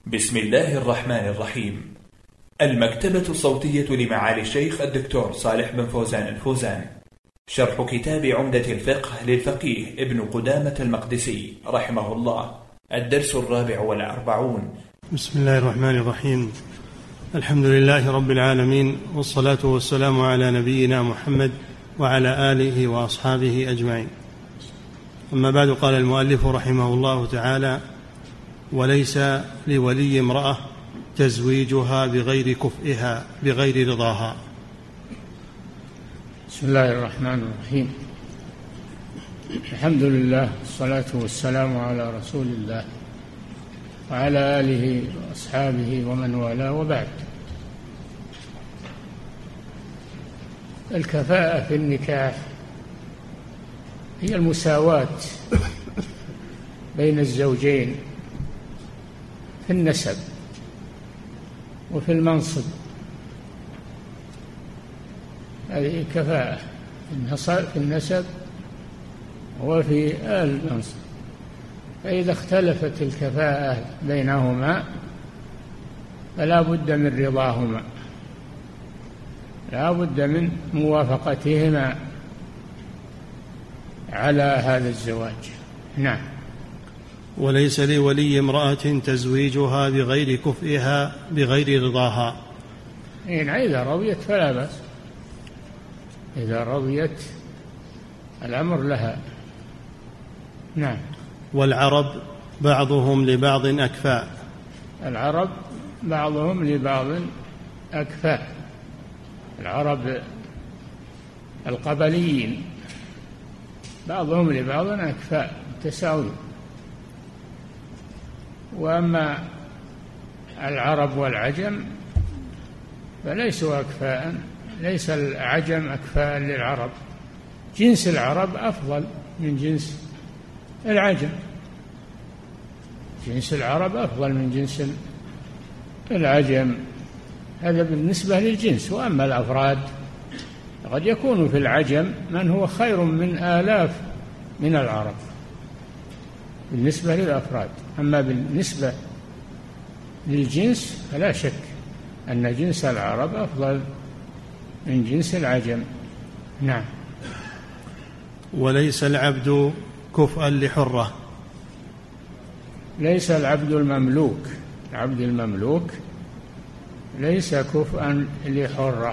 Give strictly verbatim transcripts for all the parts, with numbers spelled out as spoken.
بسم الله الرحمن الرحيم. المكتبة الصوتية لمعالي الشيخ الدكتور صالح بن فوزان الفوزان. شرح كتاب عمدة الفقه للفقيه ابن قدامة المقدسي رحمه الله. الدرس الرابع والأربعون. بسم الله الرحمن الرحيم. الحمد لله رب العالمين، والصلاة والسلام على نبينا محمد وعلى آله وأصحابه أجمعين. أما بعد، قال المؤلف رحمه الله تعالى: وليس لولي امرأة تزويجها بغير كفئها بغير رضاها. بسم الله الرحمن الرحيم. الحمد لله، والصلاة والسلام على رسول الله وعلى آله وأصحابه ومن والاه، وبعد. الكفاءة في النكاح هي المساواة بين الزوجين في النسب وفي المنصب. هذه كفاءة في النسب وفي المنصب. فإذا اختلفت الكفاءة بينهما فلا بد من رضاهما، لا بد من موافقتهما على هذا الزواج. نعم. وليس لولي امرأة تزويجها بغير كفئها بغير رضاها. إذا رضيت فلا بأس، إذا رضيت الأمر لها. نعم. والعرب بعضهم لبعض أكفاء. العرب بعضهم لبعض أكفاء. العرب القبليين بعضهم لبعض أكفاء تساوي. وأما العرب والعجم فليسوا أكفاء، ليس العجم أكفاء للعرب. جنس العرب أفضل من جنس العجم، جنس العرب أفضل من جنس العجم. هذا بالنسبة للجنس. وأما الأفراد قد يكون في العجم من هو خير من آلاف من العرب بالنسبة للأفراد. أما بالنسبة للجنس فلا شك أن جنس العرب أفضل من جنس العجم. نعم. وليس العبد كفءا لحرة. ليس العبد المملوك، العبد المملوك ليس كفءا لحرة،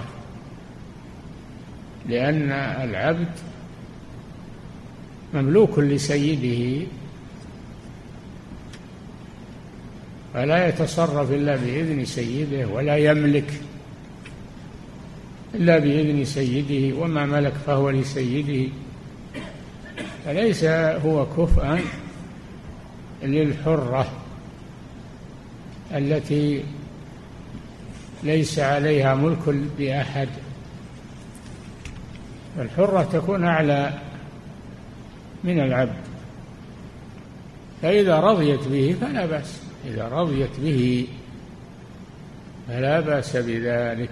لأن العبد مملوك لسيده فلا يتصرف إلا بإذن سيده، ولا يملك إلا بإذن سيده، وما ملك فهو لسيده. فليس هو كفءا للحرة التي ليس عليها ملك بأحد. الحرة تكون أعلى من العبد، فإذا رضيت به فلا بأس، إذا رضيت به فلا بأس بذلك.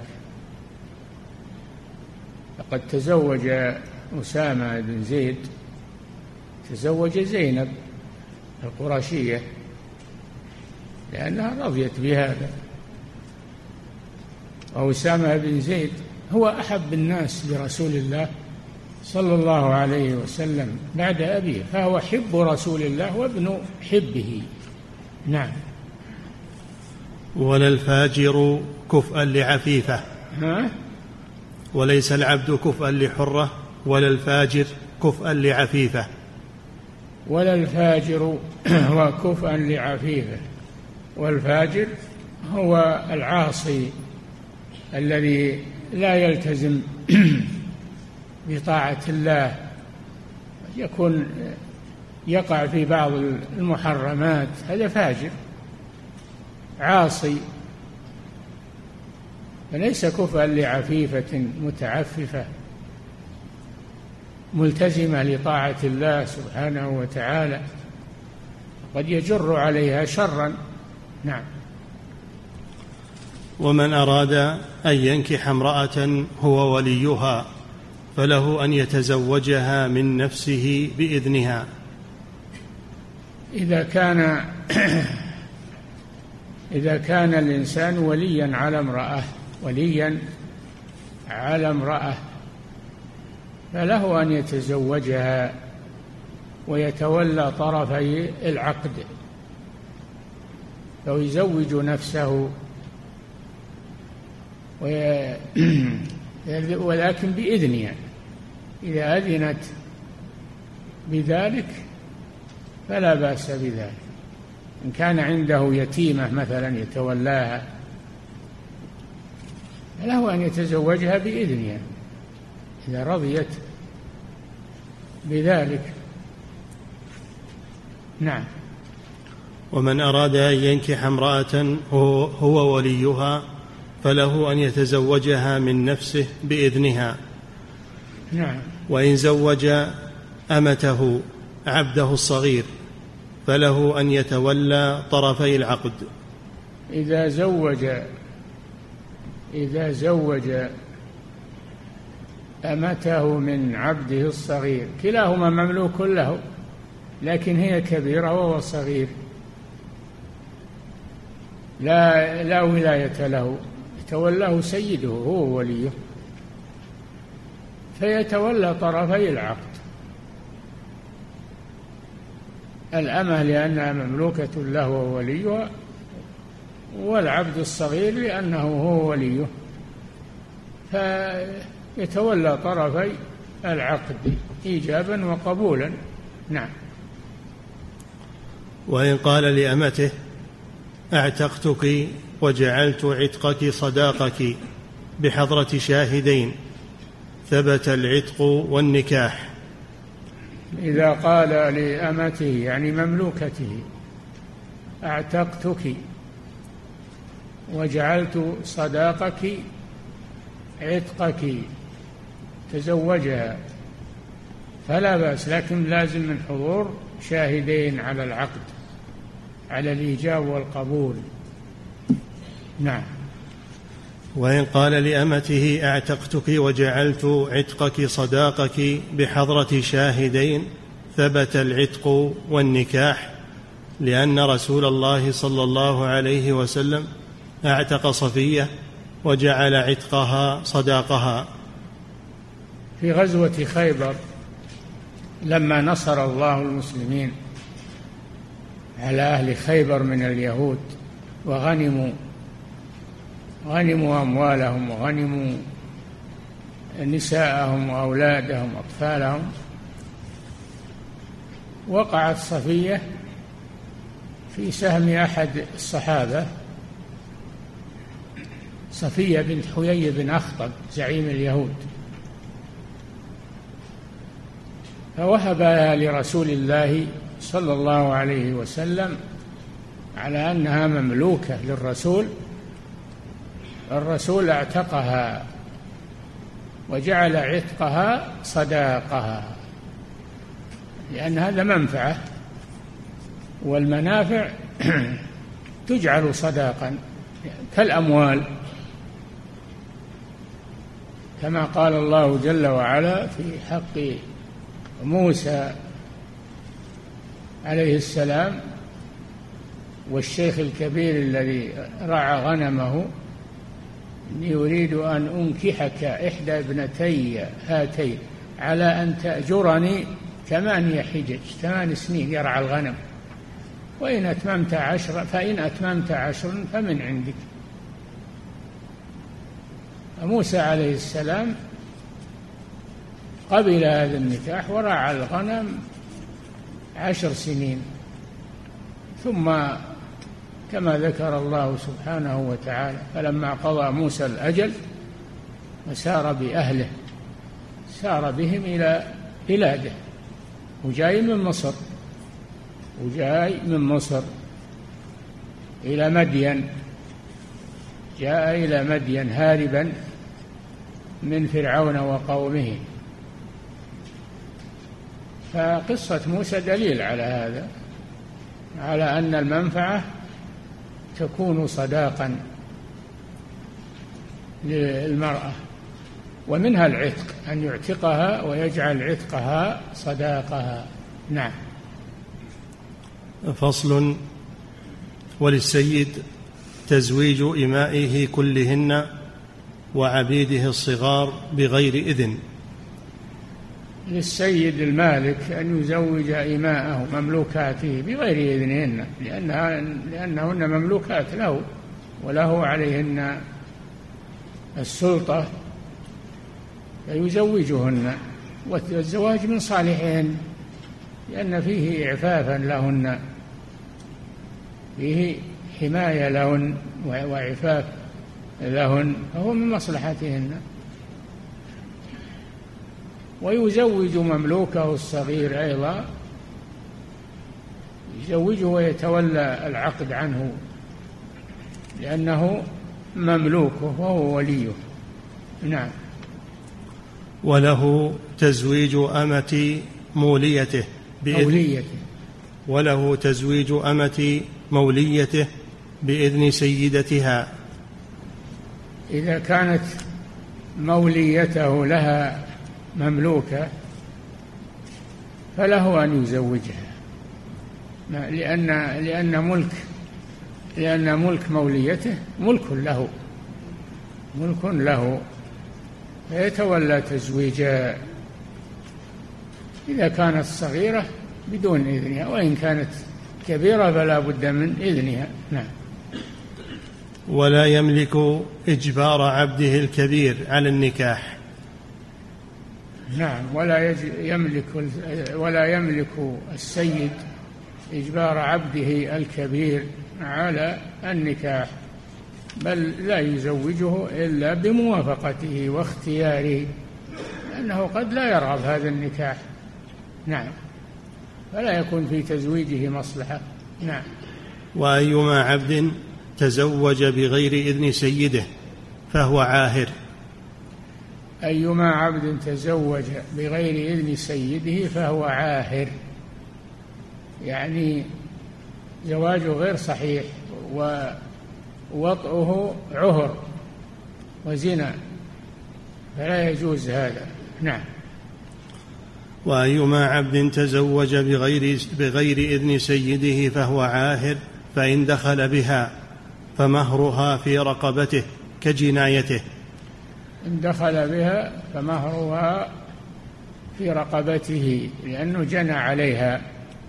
لقد تزوج أسامة بن زيد، تزوج زينب القرشية لأنها رضيت بهذا. وأسامة بن زيد هو أحب الناس برسول الله صلى الله عليه وسلم بعد أبيه، فهو حب رسول الله وابن حبه. نعم. ولا الفاجر كفءا لعفيفة. ها؟ وليس العبد كفءا لحرة ولا الفاجر كفءا لعفيفة. ولا الفاجر هو كفءا لعفيفة. والفاجر هو العاصي الذي لا يلتزم بطاعة الله، يكون يقع في بعض المحرمات، هذا فاجر عاصي. فليس كفءا لعفيفة متعففة ملتزمة لطاعة الله سبحانه وتعالى، قد يجر عليها شرا. نعم. ومن أراد أن ينكح امرأة هو وليها فله أن يتزوجها من نفسه بإذنها. إذا كان إذا كان الإنسان وليا على امرأة وليا على امرأة فله أن يتزوجها ويتولى طرفي العقد، لو يزوج نفسه ولكن بإذنها، إذا أذنت بذلك فلا بأس بذلك. إن كان عنده يتيمة مثلا يتولاها له أن يتزوجها بإذنها إذا رضيت بذلك. نعم. ومن أراد أن ينكح امرأة هو وليها فله أن يتزوجها من نفسه بإذنها. نعم. وإن زوج أمته عبده الصغير فله أن يتولى طرفي العقد. إذا زوج إذا زوج أمته من عبده الصغير كلاهما مملوك له، لكن هي كبيرة وهو صغير لا لا ولاية له، يتولاه سيده هو وليه، فيتولى طرفي العقد. الأمة لأنها مملوكة له ووليها، والعبد الصغير لأنه هو وليه، فيتولى طرفي العقد إيجابا وقبولا. نعم. وإن قال لأمته أعتقتك وجعلت عتقك صداقك بحضرة شاهدين ثبت العتق والنكاح. إذا قال لأمته يعني مملوكته أعتقتك وجعلت صداقك عتقك تزوجها فلا بأس، لكن لازم من حضور شاهدين على العقد على الإيجاب والقبول. نعم. وإن قال لأمته أعتقتك وجعلت عتقك صداقك بحضرة شاهدين ثبت العتق والنكاح، لأن رسول الله صلى الله عليه وسلم أعتق صفية وجعل عتقها صداقها. في غزوة خيبر لما نصر الله المسلمين على أهل خيبر من اليهود وغنموا غنموا أموالهم وغنموا نساءهم وأولادهم وأطفالهم، وقعت صفية في سهم أحد الصحابة، صفية بنت حيي بن أخطب زعيم اليهود، فوهبها لرسول الله صلى الله عليه وسلم على أنها مملوكة للرسول. الرسول اعتقها وجعل عتقها صداقها، لأن هذا منفعة، والمنافع تجعل صداقا كالأموال، كما قال الله جل وعلا في حق موسى عليه السلام والشيخ الكبير الذي رعى غنمه: إني أريد أن أنكحك إحدى ابنتي هاتين على أن تأجرني ثمانية حجج، ثمان سنين يرعى الغنم، وإن أتممت عشرا فإن أتممت عشرا فمن عندك. موسى عليه السلام قبل هذا النكاح ورعى الغنم عشر سنين، ثم كما ذكر الله سبحانه وتعالى: فلما قضى موسى الأجل وسار بأهله سار بهم إلى بلاده، وجاي من مصر وجاي من مصر إلى مدين، جاء إلى مدين هاربا من فرعون وقومه. فقصة موسى دليل على هذا، على أن المنفعة تكون صداقا للمرأة، ومنها العتق، أن يعتقها ويجعل عتقها صداقها. نعم. فصل: وللسيد تزويج إمائه كلهن وعبيده الصغار بغير إذن. للسيد المالك أن يزوج إماءه مملوكاته بغير إذنهن، لأنها لأنهن مملوكات له وله عليهن السلطة، فيزوجهن، والزواج من صالحهن لأن فيه إعفافا لهن، فيه حماية لهن وعفاف لهن، فهو من مصلحتهن. ويزوج مملوكه الصغير أيضا، يزوجه ويتولى العقد عنه لأنه مملوكه وهو وليه. نعم. وله تزويج أمة موليته موليته وله تزويج أمة موليته بإذن سيدتها. إذا كانت موليته لها مملوكة فله أن يزوجها، لأن لأن ملك لأن ملك موليته ملك له ملك له فيتولى تزويجها إذا كانت صغيرة بدون إذنها، وإن كانت كبيرة فلا بد من إذنها. نعم. ولا يملك إجبار عبده الكبير على النكاح. نعم. ولا يملك ولا يملك السيد إجبار عبده الكبير على النكاح، بل لا يزوجه إلا بموافقته واختياره، لأنه قد لا يرغب هذا النكاح. نعم. فلا يكون في تزويجه مصلحة. نعم. وأيما عبد تزوج بغير إذن سيده فهو عاهر. أيما عبد تزوج بغير إذن سيده فهو عاهر، يعني زواجه غير صحيح ووطئه عهر وزنا، فلا يجوز هذا. نعم. وأيما عبد تزوج بغير, بغير إذن سيده فهو عاهر، فإن دخل بها فمهرها في رقبته كجنايته. إن دخل بها فمهرها في رقبته لأنه جنى عليها،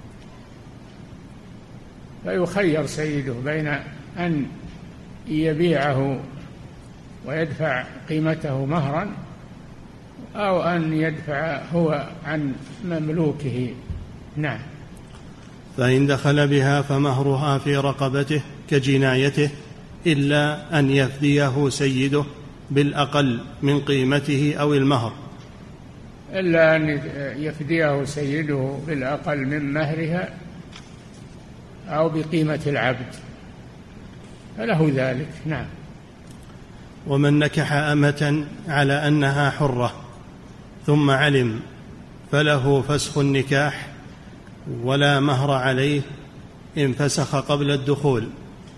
فيخير سيده بين أن يبيعه ويدفع قيمته مهرا أو أن يدفع هو عن مملوكه. نعم. فإن دخل بها فمهرها في رقبته كجنايته، إلا أن يفديه سيده بالأقل من قيمته أو المهر. إلا أن يفديه سيده بالأقل من مهرها أو بقيمة العبد فله ذلك. نعم. ومن نكح أمة على أنها حرة ثم علم فله فسخ النكاح ولا مهر عليه إن فسخ قبل الدخول.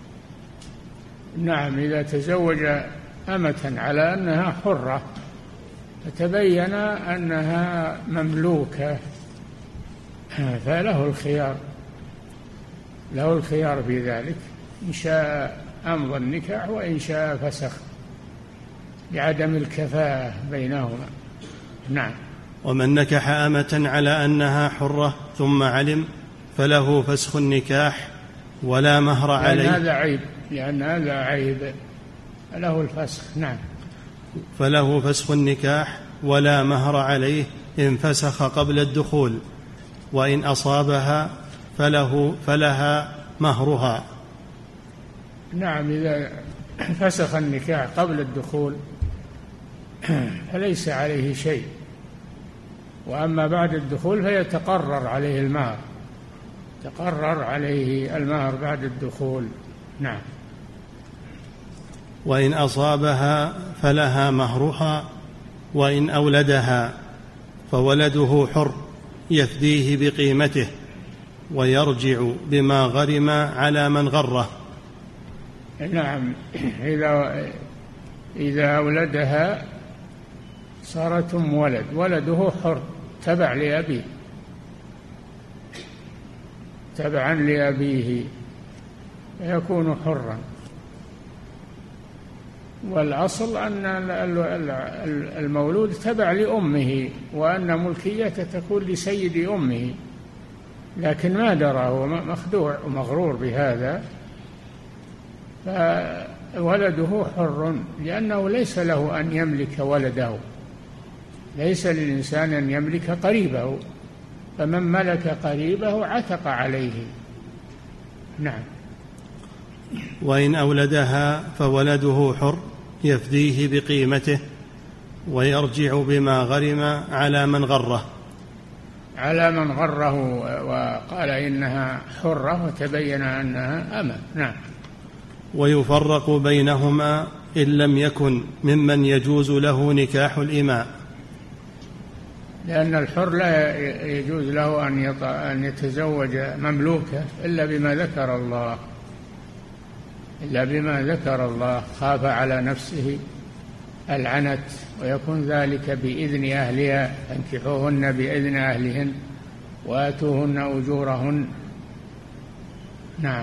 نعم. إذا تزوج أمة على أنها حرة فتبين أنها مملوكة فله الخيار له الخيار في ذلك، إن شاء أمضى النكاح وإن شاء فسخ بعدم الكفاءة بينهما. نعم. ومن نكح أمة على أنها حرة ثم علم فله فسخ النكاح ولا مهر عليه. لأن هذا عيب لأن هذا عيب له الفسخ. نعم. فله فسخ النكاح ولا مهر عليه إن فسخ قبل الدخول، وإن أصابها فله فلها مهرها. نعم. إذا فسخ النكاح قبل الدخول فليس عليه شيء، وأما بعد الدخول فيتقرر عليه المهر تقرر عليه المهر بعد الدخول. نعم. وإن أصابها فلها مهرها، وإن أولدها فولده حر يفديه بقيمته ويرجع بما غرم على من غره. نعم. إذا إذا أولدها صارت أم ولد، ولده حر تبع لأبيه تبعا لأبيه فيكون حرا. والأصل أن المولود تبع لأمه، وأن ملكيته تكون لسيد أمه، لكن ما درى، هو مخدوع ومغرور بهذا، فولده حر، لأنه ليس له أن يملك ولده، ليس للإنسان أن يملك قريبه، فمن ملك قريبه عتق عليه. نعم. وإن أولدها فولده حر يفديه بقيمته ويرجع بما غرم على من غره على من غره وقال إنها حرة وتبين أنها أمة. نعم. ويفرق بينهما إن لم يكن ممن يجوز له نكاح الإماء، لأن الحر لا يجوز له أن يتزوج مملوكة إلا بما ذكر الله إلا بما ذكر الله خاف على نفسه العنت، ويكون ذلك بإذن أهلها، فانكحوهن بإذن أهلهن وآتوهن أجورهن. نعم.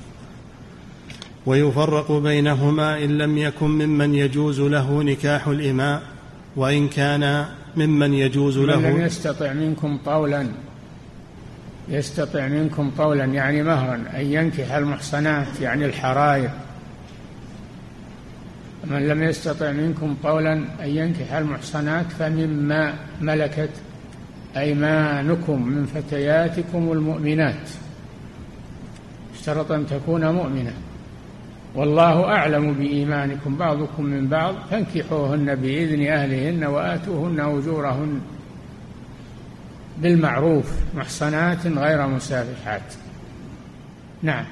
ويفرق بينهما إن لم يكن ممن يجوز له نكاح الإماء، وإن كان ممن يجوز له من لم يستطع منكم طولا يستطع منكم طولا يعني مهرا أن ينكح المحصنات يعني الحرائر. من لم يستطع منكم طولا أن ينكح المحصنات فمما ملكت أيمانكم من فتياتكم المؤمنات، اشترط أن تكون مؤمنة، والله أعلم بإيمانكم بعضكم من بعض، فانكحوهن بإذن أهلهن وآتوهن أجورهن بالمعروف محصنات غير مسافحات. نعم.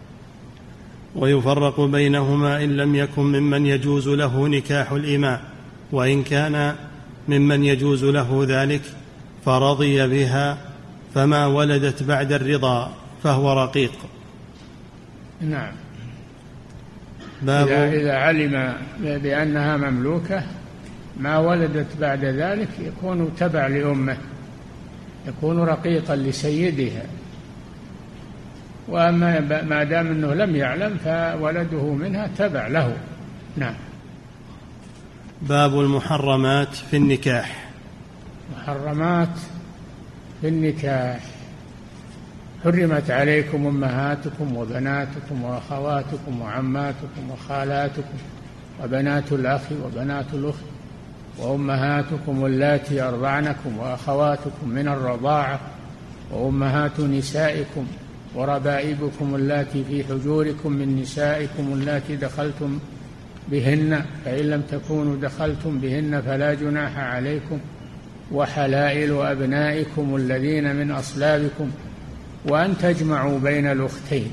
ويفرق بينهما إن لم يكن ممن يجوز له نكاح الإماء، وإن كان ممن يجوز له ذلك فرضي بها فما ولدت بعد الرضا فهو رقيق. نعم. باب إذا, إذا علم بأنها مملوكة ما ولدت بعد ذلك يكون تبع لأمه، يكون رقيقا لسيدها، وأما ما دام أنه لم يعلم فولده منها تبع له. نعم. باب المحرمات في النكاح. محرمات في النكاح: حرمت عليكم أمهاتكم وبناتكم وأخواتكم وعماتكم وخالاتكم وبنات الأخ وبنات الأخت وأمهاتكم اللاتي أرضعنكم وأخواتكم من الرضاعة وأمهات نسائكم وربائبكم اللاتي في حجوركم من نسائكم اللاتي دخلتم بهن، فإن لم تكونوا دخلتم بهن فلا جناح عليكم، وحلائل أبنائكم الذين من أصلابكم، وأن تجمعوا بين الأختين.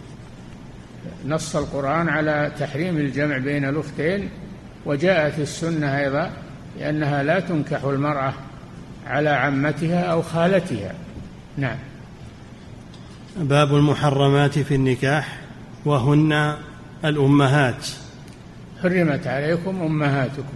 نص القرآن على تحريم الجمع بين الأختين، وجاءت السنة أيضا لأنها لا تنكح المرأة على عمتها أو خالتها. نعم. باب المحرمات في النكاح، وهن الأمهات. حرمت عليكم أمهاتكم،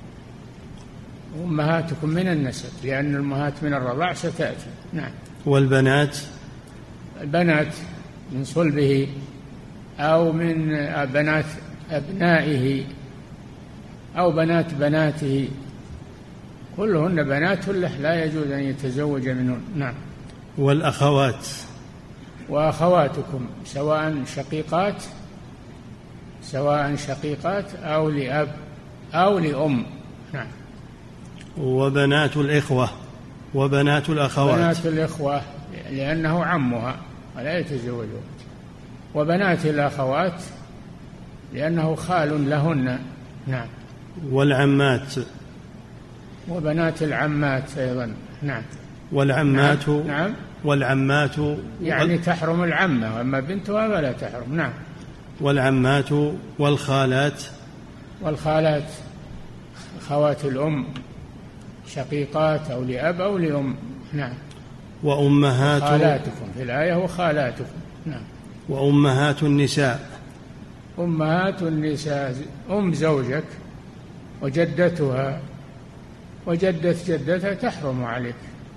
أمهاتكم من النسب، لأن الأمهات من الرضاع ستأتي. نعم. والبنات، البنات من صلبه أو من بنات أبنائه أو بنات بناته، كلهن بنات له لا يجوز أن يتزوج منهن. نعم. والأخوات، وأخواتكم سواء شقيقات سواء شقيقات أو لأب أو لأم. نعم. وبنات الإخوة وبنات الأخوات، بنات الإخوة لأنه عمها ولا يتزوجون، وبنات الأخوات لأنه خال لهن. نعم. والعمات، وبنات العمات أيضا. نعم. والعمات. نعم. نعم. والعمات يعني تحرم العمة، وأما بنتها فلا تحرم. نعم. والعمات والخالات، والخالات خوات الأم شقيقات أو لأب أو لأم. نعم. وأمهات خالاتكم في الآية وخالاتكم. نعم. وأمهات النساء، أمهات النساء أم زوجك وجدتها وجدة جدتها تحرم عليك.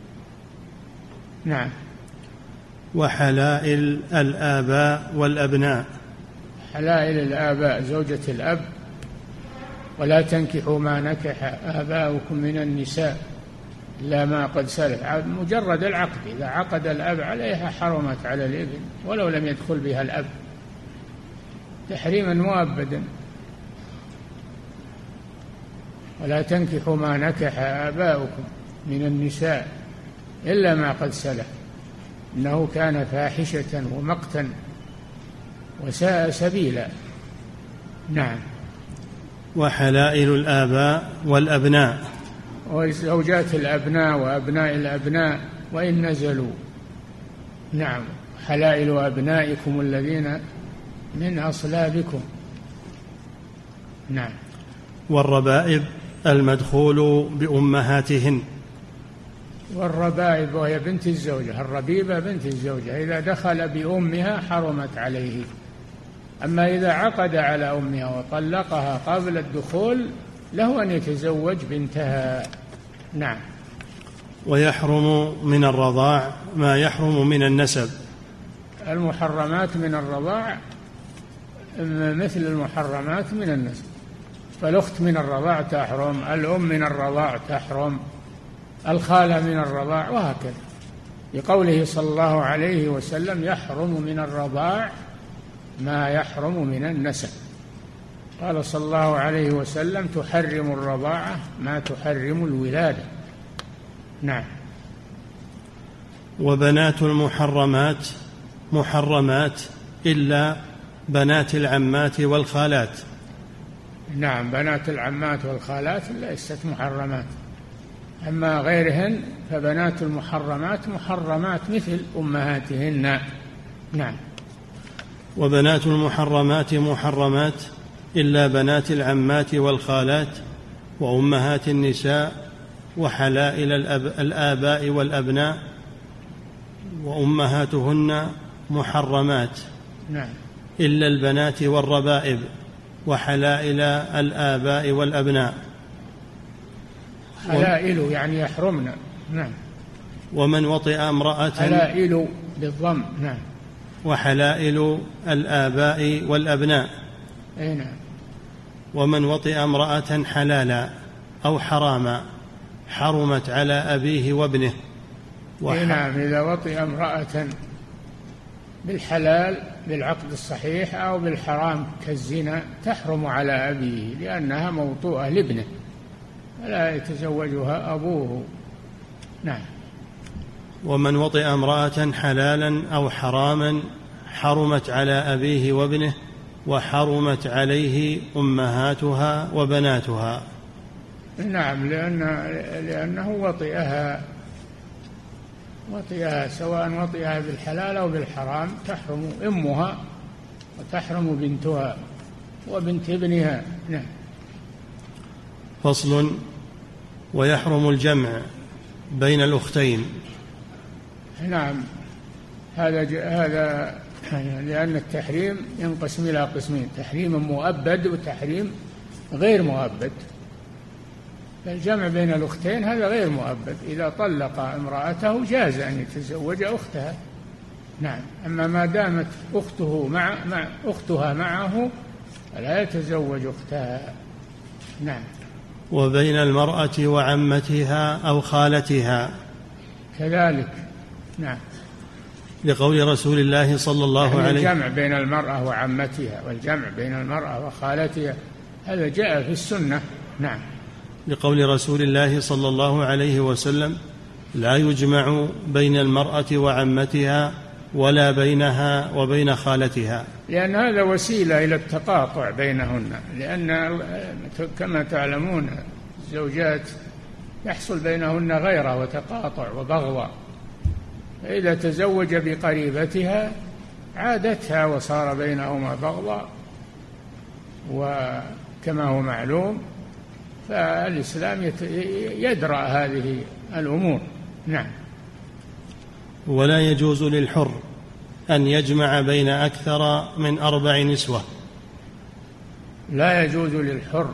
نعم. وحلائل الآباء والأبناء، حلائل الآباء زوجة الأب ولا تنكحوا ما نكح آباؤكم من النساء إلا ما قد سلف. مجرد العقد، إذا عقد الأب عليها حرمت على الابن ولو لم يدخل بها الأب تحريما مؤبدا. ولا تنكحوا ما نكح آباؤكم من النساء إلا ما قد سلف إنه كان فاحشة ومقتا وساء سبيلا. نعم. وحلائل الآباء والأبناء، وزوجات الأبناء وأبناء الأبناء وإن نزلوا. نعم. حلائل أبنائكم الذين من أصلابكم. نعم. والربائب المدخول بأمهاتهن. والربائب وهي بنت الزوجة، الربيبة بنت الزوجة إذا دخل بأمها حرمت عليه، أما إذا عقد على أمها وطلقها قبل الدخول له أن يتزوج بنتها. نعم. ويحرم من الرضاع ما يحرم من النسب. المحرمات من الرضاع مثل المحرمات من النسب، فالأخت من الرضاع تحرم، الأم من الرضاع تحرم، الخالة من الرضاع، وهكذا. لقوله صلى الله عليه وسلم يحرم من الرضاع ما يحرم من النسب. قال صلى الله عليه وسلم تحرم الرضاعة ما تحرم الولادة. نعم. وبنات المحرمات محرمات إلا بنات العمات والخالات. نعم. بنات العمات والخالات ليست محرمات، أما غيرهن فبنات المحرمات محرمات مثل أمهاتهن. نعم. وبنات المحرمات محرمات إلا بنات العمات والخالات وأمهات النساء وحلائل الآباء والأبناء وأمهاتهن محرمات. نعم. إلا البنات والربائب وحلائل الآباء والأبناء. حلائل يعني يحرمن. نعم. ومن وطئ امرأة. حلائل بالضم. نعم. وحلائل الآباء والأبناء. أي نعم. ومن وطئ امرأة حلالا أو حراما حرمت على أبيه وابنه. أي نعم. إذا وطئ امرأة بالحلال بالعقد الصحيح أو بالحرام كالزنا تحرم على أبيه لأنها موطوءة لابنه لا يتزوجها أبوه. نعم. ومن وطئ امرأة حلالا أو حراما حرمت على أبيه وابنه وحرمت عليه أمهاتها وبناتها. نعم. لأن لأنه وطئها وطئها سواء وطئها بالحلال أو بالحرام تحرم أمها وتحرم بنتها وبنت ابنها. نعم. فصل. ويحرم الجمع بين الأختين. نعم. هذا هذا لأن التحريم ينقسم إلى قسمين: تحريم مؤبد وتحريم غير مؤبد. الجمع بين الأختين هذا غير مؤبد، إذا طلق امرأته جاز أن يتزوج أختها. نعم. أما ما دامت أخته مع, مع أختها معه فلا يتزوج أختها. نعم. وبين المرأة وعمتها أو خالتها كذلك. نعم. لقول رسول الله صلى الله عليه وسلم الجمع بين المرأة وعمتها والجمع بين المرأة وخالتها هذا جاء في السنة. نعم. لقول رسول الله صلى الله عليه وسلم لا يجمع بين المرأة وعمتها ولا بينها وبين خالتها، لأن هذا وسيلة إلى التقاطع بينهن، لأن كما تعلمون الزوجات يحصل بينهن غيرة وتقاطع وبغضة، فإذا تزوج بقريبتها عادتها وصار بينهما بغضة، وكما هو معلوم فالإسلام يدرأ هذه الأمور. نعم. ولا يجوز للحر أن يجمع بين أكثر من أربع نسوة. لا يجوز للحر،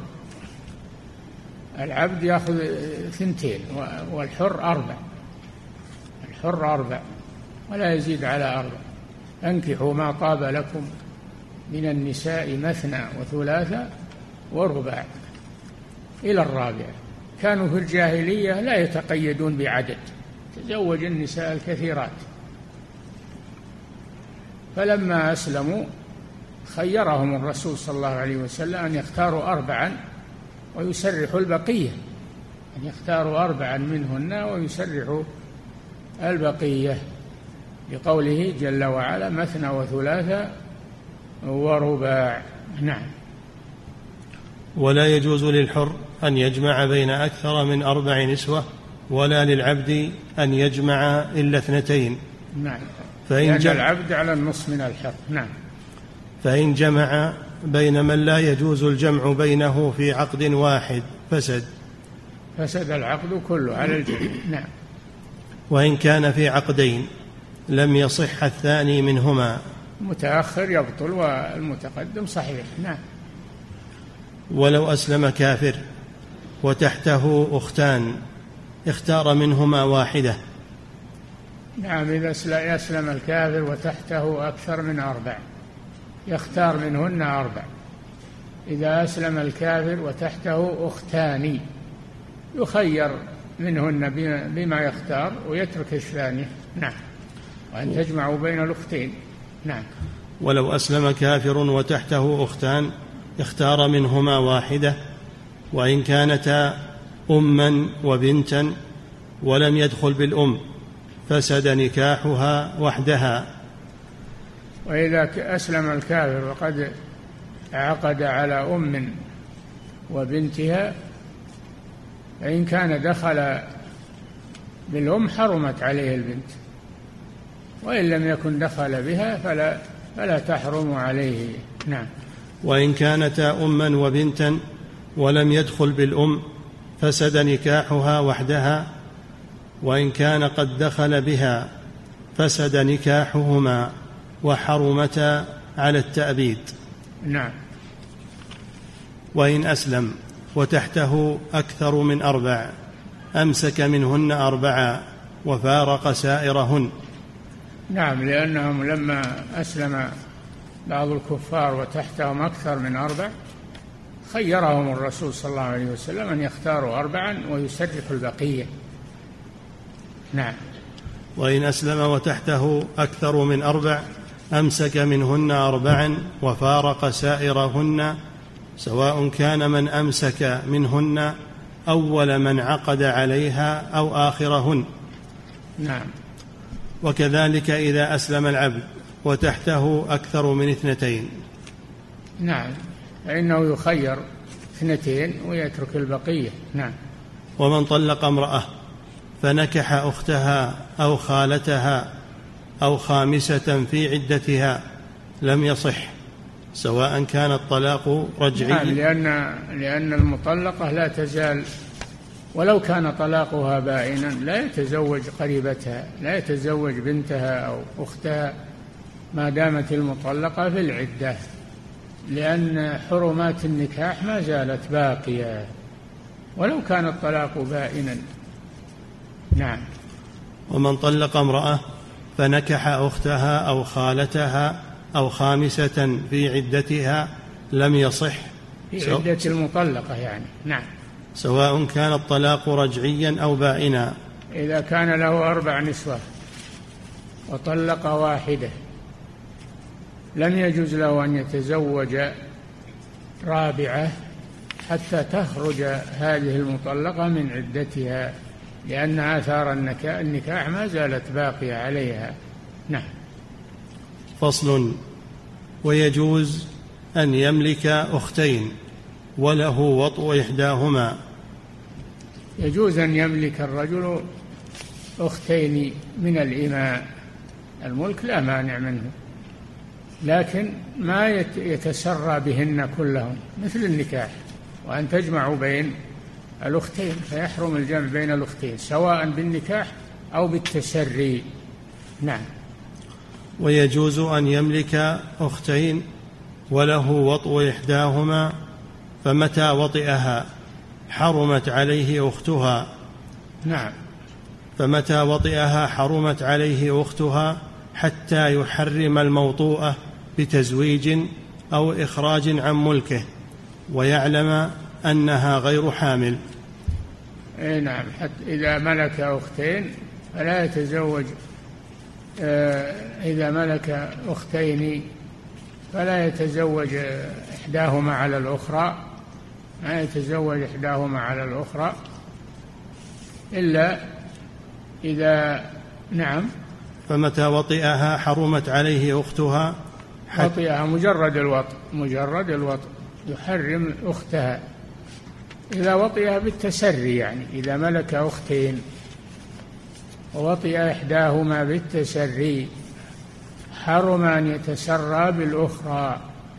العبد يأخذ ثنتين والحر أربع، الحر أربع ولا يزيد على أربع. أنكحوا ما طاب لكم من النساء مثنى وثلاثة ورباع. إلى الرابعة. كانوا في الجاهلية لا يتقيدون بعدد، تزوج النساء الكثيرات، فلما أسلموا خيرهم الرسول صلى الله عليه وسلم أن يختاروا أربعا ويسرحوا البقية، أن يختاروا أربعا منهن ويسرحوا البقية، لقوله جل وعلا مثنى وثلاثة ورباع. نعم. ولا يجوز للحر أن يجمع بين أكثر من أربع نسوة، ولا للعبد أن يجمع إلا اثنتين. نعم. فإن جمع العبد على النصف من الحر. نعم. فإن جمع بين من لا يجوز الجمع بينه في عقد واحد فسد فسد العقد كله على الجميع. نعم. وإن كان في عقدين لم يصح الثاني منهما. المتأخر يبطل والمتقدم صحيح. نعم. ولو أسلم كافر وتحته أختان اختار منهما واحدة. نعم. إذا أسلم الكافر وتحته أكثر من أربع يختار منهن أربع. إذا أسلم الكافر وتحته أختان يخير منهن بما يختار ويترك الثانية. نعم. وأن تجمعوا بين الأختين. نعم. ولو أسلم كافر وتحته أختان اختار منهما واحدة، وإن كانتا أما وبنتا ولم يدخل بالأم فسد نكاحها وحدها. وإذا أسلم الكافر وقد عقد على أم وبنتها فإن كان دخل بالأم حرمت عليه البنت، وإن لم يكن دخل بها فلا, فلا تحرم عليه. نعم. وإن كانتا أما وبنتا ولم يدخل بالأم فسد نكاحها وحدها، وإن كان قد دخل بها فسد نكاحهما وحرمتا على التأبيد. نعم. وإن أسلم وتحته أكثر من أربع أمسك منهن أربعا وفارق سائرهن. نعم. لأنهم لما أسلم بعض الكفار وتحتهم أكثر من أربع خيرهم الرسول صلى الله عليه وسلم أن يختاروا أربعا ويسرحوا البقية. نعم. وإن أسلم وتحته أكثر من أربع أمسك منهن أربعا وفارق سائرهن، سواء كان من أمسك منهن أول من عقد عليها أو آخرهن. نعم. وكذلك إذا أسلم العبد وتحته أكثر من اثنتين. نعم. فإنه يخير اثنتين ويترك البقية. نعم. ومن طلق امرأة فنكح أختها أو خالتها أو خامسة في عدتها لم يصح، سواء كان الطلاق رجعي. نعم. لأن, لأن المطلقة لا تزال ولو كان طلاقها بائنا لا يتزوج قريبتها، لا يتزوج بنتها أو أختها ما دامت المطلقة في العدة، لأن حرمات النكاح ما زالت باقية ولو كان الطلاق بائنا. نعم. ومن طلق امرأة فنكح أختها أو خالتها أو خامسة في عدتها لم يصح، في عدة المطلقة يعني. نعم. سواء كان الطلاق رجعيا أو بائنا. إذا كان له أربع نسوة وطلق واحدة لم يجوز له أن يتزوج رابعة حتى تخرج هذه المطلقة من عدتها، لأن آثار النكاح ما زالت باقية عليها. نعم. فصل. ويجوز أن يملك أختين وله وطء إحداهما. يجوز أن يملك الرجل أختين من الإماء، الملك لا مانع منه، لكن ما يتسرى بهن كلهم مثل النكاح، وأن تجمعوا بين الأختين فيحرم الجمع بين الأختين سواء بالنكاح أو بالتسري. نعم. ويجوز أن يملك أختين وله وطء إحداهما، فمتى وطئها حرمت عليه أختها. نعم. فمتى وطئها حرمت عليه أختها حتى يحرم الموطوءة بتزويج أو إخراج عن ملكه، ويعلم أنها غير حامل. أي نعم، حتى إذا ملك أختين فلا يتزوج، إذا ملك أختين فلا يتزوج إحداهما على الأخرى، ما يتزوج إحداهما على الأخرى إلا إذا نعم. فمتى وطئها حرمت عليه أختها. وطئها مجرد الوطء، مجرد الوطء يحرم أختها. إذا وطئها بالتسري، يعني إذا ملك أختين ووطئ إحداهما بالتسري حرم أن يتسرى بالأخرى،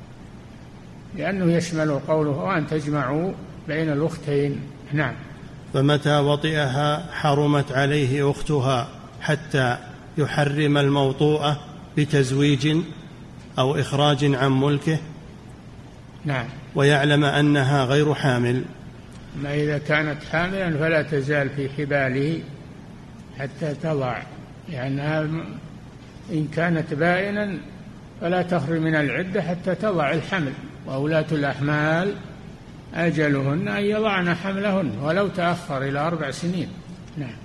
لأنه يشمل قوله وأن تجمعوا بين الأختين. نعم. فمتى وطئها حرمت عليه أختها حتى يحرم الموطوءة بتزويج أو إخراج عن ملكه. نعم. ويعلم أنها غير حامل. ما إذا كانت حاملا فلا تزال في حباله حتى تضع، لأنها يعني إن كانت بائنا فلا تخرج من العدة حتى تضع الحمل، وأولاة الأحمال أجلهن أن يضعن حملهن ولو تأخر إلى أربع سنين. نعم.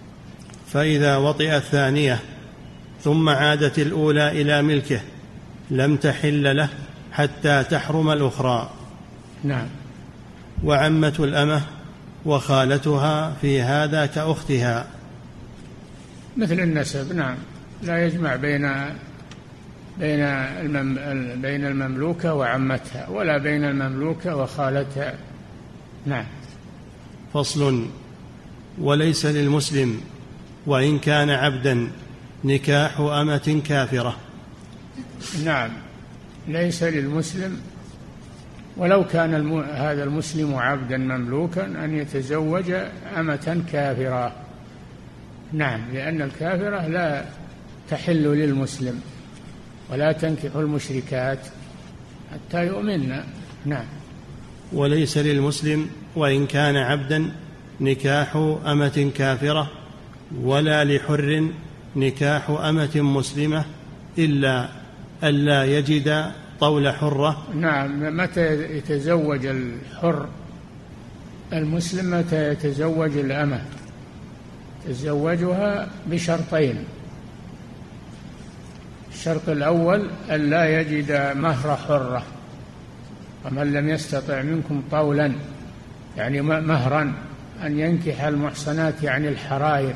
فإذا وطئ الثانية ثم عادت الأولى إلى ملكه لم تحل له حتى تحرم الأخرى. نعم. وعمة الأمة وخالتها في هذا كأختها مثل النسب. نعم. لا يجمع بين بين بين المملوكة وعمتها، ولا بين المملوكة وخالتها. نعم. فصل. وليس للمسلم وإن كان عبدا نكاح أمة كافرة. نعم، ليس للمسلم ولو كان الم... هذا المسلم عبدا مملوكا أن يتزوج أمة كافرة. نعم، لأن الكافرة لا تحل للمسلم، ولا تنكح المشركات حتى يؤمنن. نعم. وليس للمسلم وإن كان عبدا نكاح أمة كافرة، ولا لحر نكاح أمة مسلمة إلا ألا يجد طول حرة. نعم. متى يتزوج الحر المسلم؟ متى يتزوج الأمة؟ يتزوجها بشرطين. الشرط الأول ألا يجد مهر حرة، ومن لم يستطع منكم طولا يعني مهرا أن ينكح المحصنات يعني الحرائر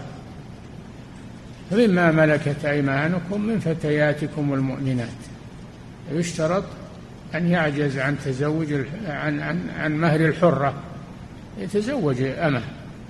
فمما ملكت أيمانكم من فتياتكم المؤمنات. يشترط أن يعجز عن تزوج عن عن عن مهر الحرة، يتزوج أمه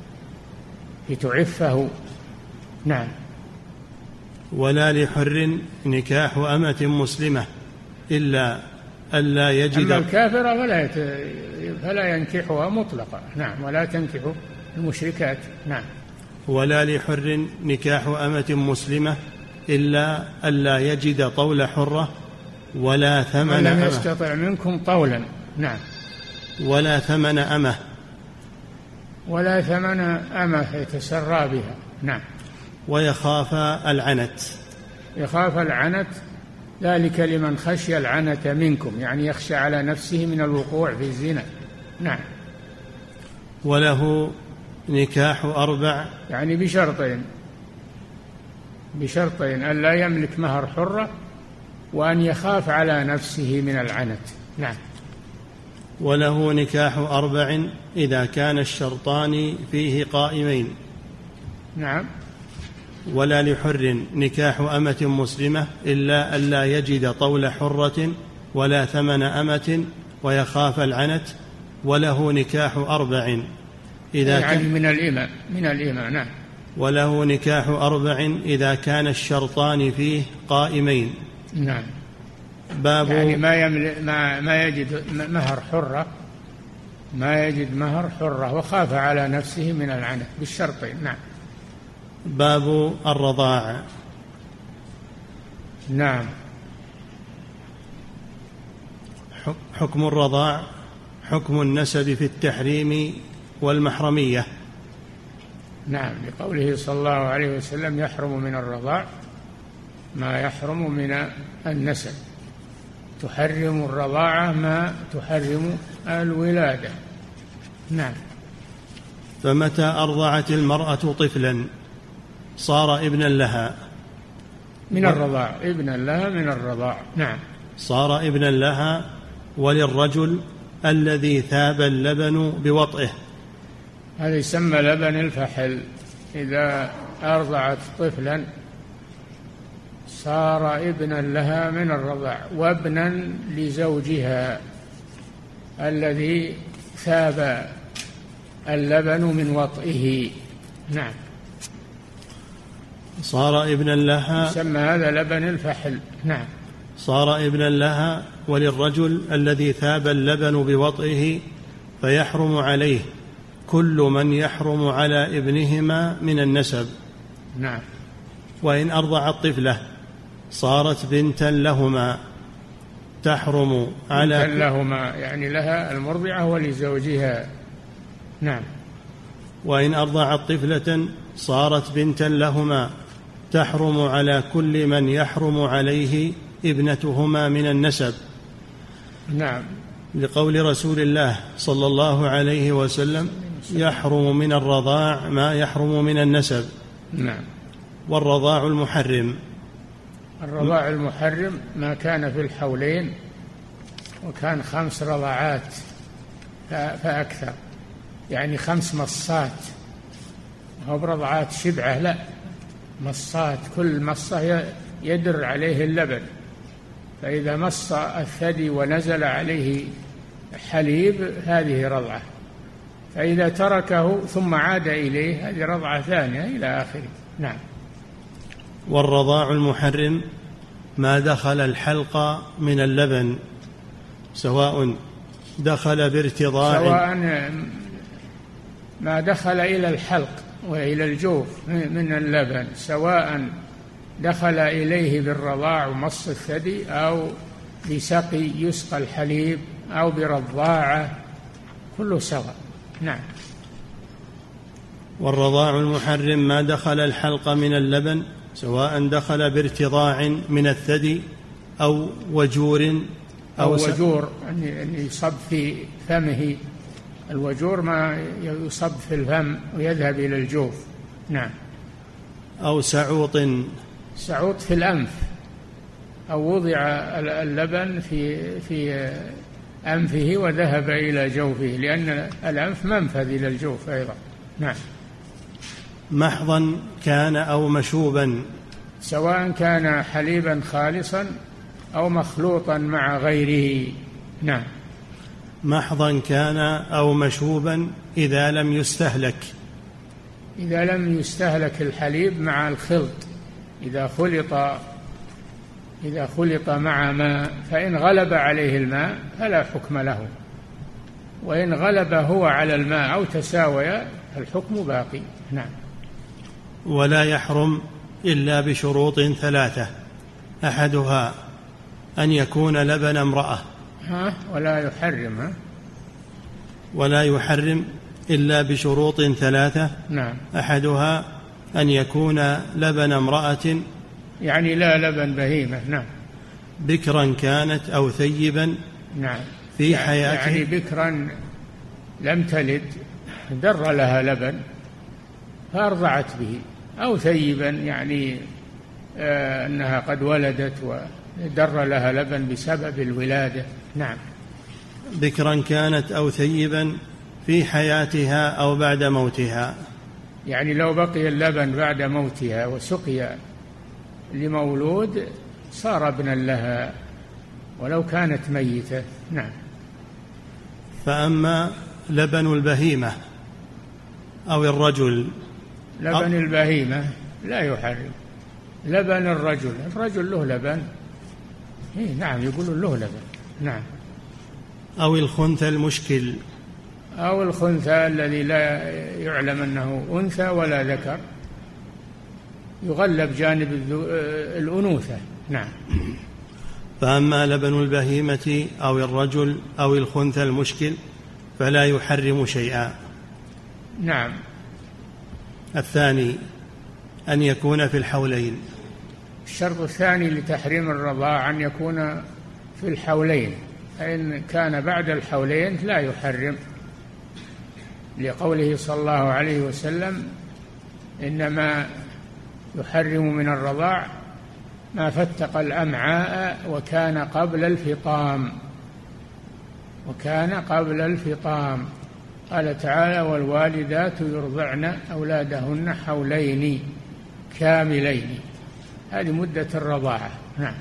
لتعفه. نعم. ولا لحر نكاح أمة مسلمة إلا ألا يجد. أما الكافرة فلا يت... فلا ينكحها مطلقا. نعم. ولا تنكح المشركات. نعم. ولا لحر نكاح أمة مسلمة إلا ألا يجد طول حرة ولا ثمن أمة. لم يستطع منكم طولا. نعم. ولا ثمن أمة. ولا ثمن أمة يتسرى بها. نعم. ويخاف العنت. يخاف العنت، ذلك لمن خشي العنت منكم، يعني يخشى على نفسه من الوقوع في الزنا. نعم. وله نكاح أربع، يعني بشرطين بشرطين أن لا يملك مهر حرة، وأن يخاف على نفسه من العنت. نعم. وله نكاح أربع إذا كان الشرطان فيه قائمين. نعم. ولا لحر نكاح أمة مسلمة إلا ألا يجد طول حرة ولا ثمن أمة ويخاف العنت. وله نكاح أربع إذا يعني كان من الإماء من الإماء. نعم. وله نكاح أربع إذا كان الشرطان فيه قائمين. نعم. باب يعني ما يملك ما, ما يجد مهر حرة ما يجد مهر حرة وخاف على نفسه من العنت بالشرطين. نعم. باب الرضاعة. نعم. حكم الرضاع حكم النسب في التحريم والمحرمية. نعم، لقوله صلى الله عليه وسلم يحرم من الرضاع ما يحرم من النسب. تحرم الرضاعة ما تحرم الولادة. نعم. فمتى أرضعت المرأة طفلا صار ابنا لها من الرضاع، ابنا لها من الرضاع. نعم. صار ابنا لها وللرجل الذي ثاب اللبن بوطئه. هذا يسمى لبن الفحل. إذا أرضعت طفلا صار ابنا لها من الرضاع وابنا لزوجها الذي ثاب اللبن من وطئه. نعم. صار ابنا لها، يسمى هذا لبن الفحل. نعم. صار ابنا لها وللرجل الذي ثاب اللبن بوطئه فيحرم عليه كل من يحرم على ابنهما من النسب. نعم. وإن أرضعت طفلة صارت بنتا لهما تحرم على بنتا لهما يعني لها المرضعة ولزوجها. نعم. وإن أرضعت طفلة صارت بنتا لهما تحرم على كل من يحرم عليه ابنتهما من النسب. نعم. لقول رسول الله صلى الله عليه وسلم يحرم من الرضاع ما يحرم من النسب. نعم. والرضاع المحرم، الرضاع المحرم ما كان في الحولين وكان خمس رضعات فأكثر، يعني خمس مصات، هو برضعات شبعة، لا مصات، كل مصة يدر عليه اللبن، فإذا مص الثدي ونزل عليه حليب هذه رضعة، فإذا تركه ثم عاد إليه هذه رضعة ثانية إلى آخره. نعم. والرضاع المحرم ما دخل الحلق من اللبن سواء دخل بارتضاع، سواء ما دخل إلى الحلق وإلى الجوف من اللبن، سواء دخل إليه بالرضاع ومص الثدي أو بسقي يسقى الحليب أو برضاعة، كله سواء. نعم. والرضاع المحرم ما دخل الحلق من اللبن سواء دخل بارتضاع من الثدي أو وجور أو, أو وجور أن يصب في فمه، الوجور ما يصب في الفم ويذهب إلى الجوف. نعم. أو سعوط، سعوط في الأنف، أو وضع اللبن في في أنفه وذهب إلى جوفه، لأن الأنف منفذ إلى الجوف أيضا. نعم. محضا كان أو مشوبا، سواء كان حليبا خالصا أو مخلوطا مع غيره. نعم. محضا كان أو مشوبا إذا لم يستهلك، إذا لم يستهلك الحليب مع الخلط، إذا خلط إذا خلط مع ماء فإن غلب عليه الماء فلا حكم له، وإن غلب هو على الماء أو تساوي الحكم باقي. نعم. ولا يحرم إلا بشروط ثلاثة، أحدها أن يكون لبن امرأة. ها ولا يحرم ها؟ ولا يحرم إلا بشروط ثلاثة. نعم. أحدها أن يكون لبن امرأة، يعني لا لبن بهيمة. نعم. بكرا كانت أو ثيبا. نعم. في حياته، يعني بكرا لم تلد در لها لبن فأرضعت به، أو ثيبا يعني آه أنها قد ولدت ودر لها لبن بسبب الولادة. نعم. بكرا كانت أو ثيبا في حياتها أو بعد موتها، يعني لو بقي اللبن بعد موتها وسقي لمولود صار ابنا لها ولو كانت ميتة. نعم. فأما لبن البهيمة أو الرجل، لبن البهيمة لا يحرم، لبن الرجل، الرجل له لبن. إيه نعم، يقولون له لبن. نعم. أو الخنثى المشكل، أو الخنثى الذي لا يعلم أنه أنثى ولا ذكر، يغلب جانب الأنوثة. نعم. فأما لبن البهيمة أو الرجل أو الخنثى المشكل فلا يحرم شيئا. نعم. الثاني أن يكون في الحولين، الشرط الثاني لتحريم الرضاع أن يكون في الحولين، فإن كان بعد الحولين لا يحرم، لقوله صلى الله عليه وسلم: إنما يحرم من الرضاع ما فتق الأمعاء وكان قبل الفطام وكان قبل الفطام. قال تعالى: والوالدات يرضعن أولادهن حولين كاملين. هذه مدة الرضاعة. نعم.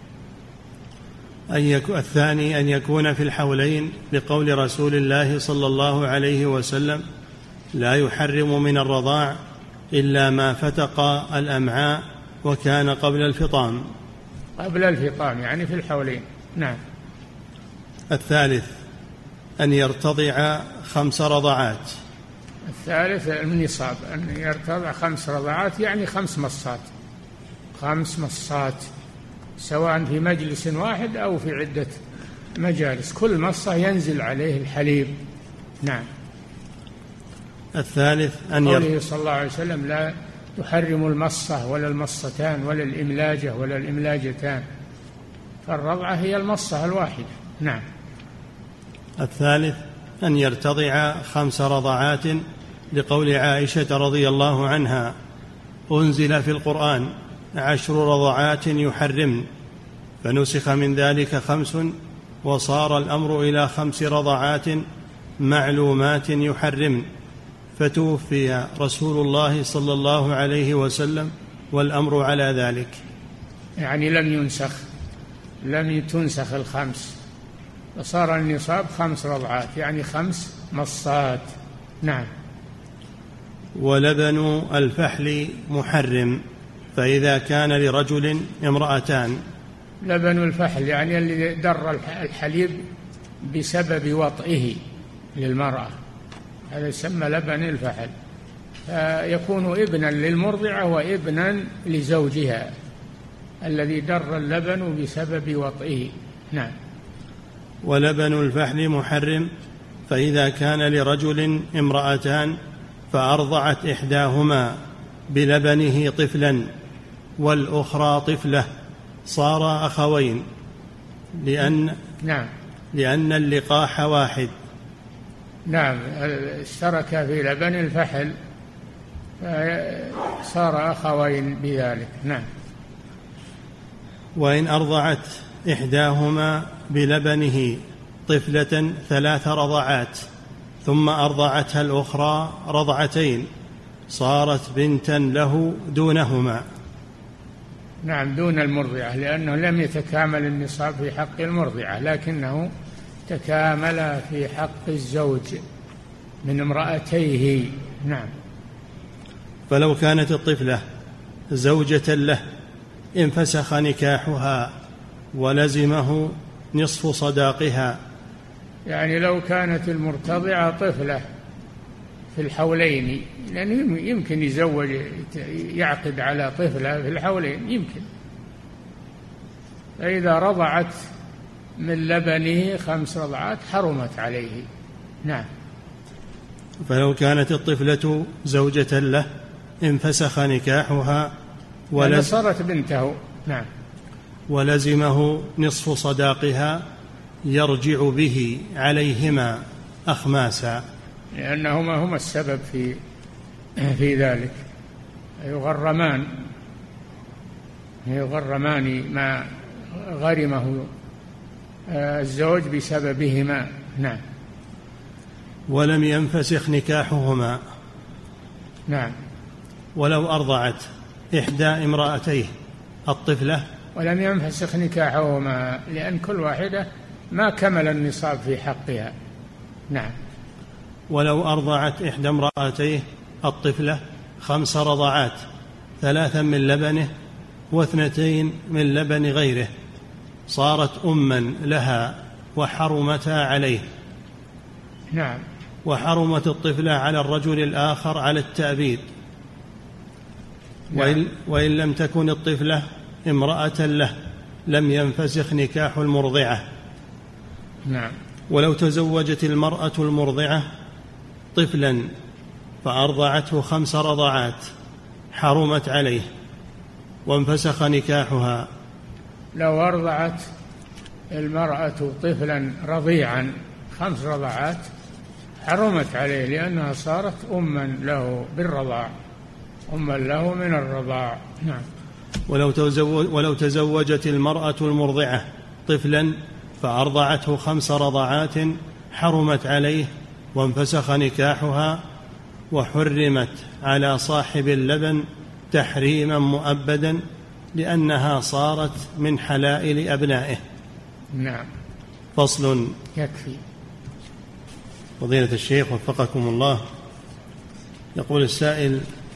أن يكون الثاني أن يكون في الحولين لقول رسول الله صلى الله عليه وسلم: لا يحرم من الرضاع إلا ما فتق الأمعاء وكان قبل الفطام. قبل الفطام يعني في الحولين. نعم. الثالث أن يرتضع خمس رضعات. الثالث النصاب، أن يرتضع خمس رضعات يعني خمس مصات خمس مصات سواء في مجلس واحد أو في عدة مجالس، كل مصة ينزل عليه الحليب. نعم. الثالث أن قوله صلى الله عليه وسلم: لا يحرم المصة ولا المصتان ولا الإملاجة ولا الإملاجتان، فالرضعة هي المصة الواحدة. نعم. الثالث أن يرتضع خمس رضعات لقول عائشة رضي الله عنها: أنزل في القرآن عشر رضعات يحرمن، فنسخ من ذلك خمس وصار الأمر إلى خمس رضعات معلومات يحرمن، فتوفي رسول الله صلى الله عليه وسلم والأمر على ذلك. يعني لم ينسخ لم تنسخ الخمس، وصار النصاب خمس رضعات يعني خمس مصات. نعم. ولبن الفحل محرم، فإذا كان لرجل امرأتان. لبن الفحل يعني اللي در الحليب بسبب وطئه للمرأة، هذا يسمى لبن الفحل، فيكون ابنا للمرضعة وابنا لزوجها الذي در اللبن بسبب وطئه. نعم. ولبن الفحل محرم، فإذا كان لرجل امرأتان فأرضعت إحداهما بلبنه طفلا والأخرى طفلة صار أخوين، لأن نعم لأن اللقاح واحد. نعم، اشترك في لبن الفحل صار أخوين بذلك. نعم. وإن أرضعت إحداهما بلبنه طفلة ثلاث رضعات ثم أرضعتها الأخرى رضعتين صارت بنتا له دونهما. نعم، دون المرضعة، لأنه لم يتكامل النصاب في حق المرضعة، لكنه تكامل في حق الزوج من امرأتيه. نعم. فلو كانت الطفلة زوجة له انفسخ نكاحها ولزمه نصف صداقها. يعني لو كانت المرتضعة طفلة في الحولين، لأنه يمكن يزوج يعقد على طفلة في الحولين يمكن، فإذا رضعت من لبنه خمس رضعات حرمت عليه. نعم. فلو كانت الطفلة زوجة له انفسخ نكاحها ولز... صارت بنته. نعم. ولزمه نصف صداقها يرجع به عليهما أخماسا، لأنهما هما السبب في في ذلك، يغرمان يغرمان ما غرمه الزوج بسببهما. نعم. ولم ينفسخ نكاحهما. نعم. ولو أرضعت إحدى امرأتيه الطفلة ولم ينفسخ نكاحهما، لأن كل واحدة ما كمل النصاب في حقها. نعم. ولو أرضعت إحدى امرأتيه الطفلة خمس رضعات، ثلاثا من لبنه واثنتين من لبن غيره، صارت أما لها وحرمتا عليه. نعم. وحرمت الطفلة على الرجل الآخر على التأبيد. نعم. وإن, وإن لم تكن الطفلة امرأة له لم ينفسخ نكاح المرضعة. نعم. ولو تزوجت المرأة المرضعة طفلا فأرضعته خمس رضعات حرمت عليه وانفسخ نكاحها. لو أرضعت المرأة طفلا رضيعا خمس رضعات حرمت عليه لأنها صارت أما له بالرضاع، أما له من الرضاع. نعم. ولو تزوج ولو تزوجت المرأة المرضعة طفلا فأرضعته خمس رضعات حرمت عليه وانفسخ نكاحها، وحرمت على صاحب اللبن تحريما مؤبدا لأنها صارت من حلائل أبنائه. نعم. فصل. يكفي. فضيلة الشيخ وفقكم الله، يقول السائل: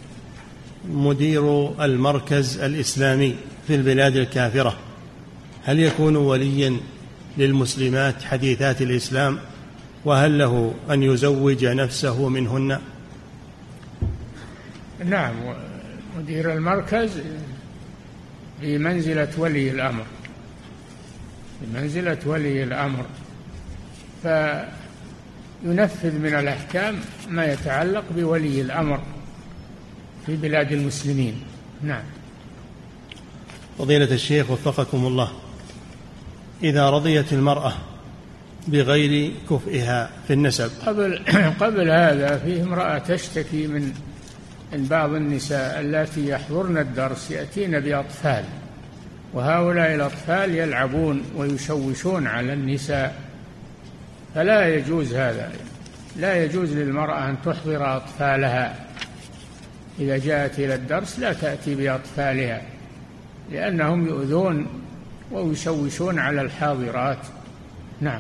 مدير المركز الإسلامي في البلاد الكافرة هل يكون وليا للمسلمات حديثات الإسلام، وهل له أن يزوج نفسه منهن؟ نعم، مدير المركز بمنزلة ولي الأمر، بمنزلة ولي الأمر، فينفذ من الأحكام ما يتعلق بولي الأمر في بلاد المسلمين. نعم. فضيلة الشيخ وفقكم الله، إذا رضيت المرأة بغير كفئها في النسب. قبل, قبل هذا فيه امرأة تشتكي من أن بعض النساء التي يحضرن الدرس يأتين بأطفال، وهؤلاء الأطفال يلعبون ويشوشون على النساء، فلا يجوز هذا. لا يجوز للمرأة أن تحضر أطفالها إذا جاءت إلى الدرس، لا تأتي بأطفالها لأنهم يؤذون ويشوشون على الحاضرات. نعم.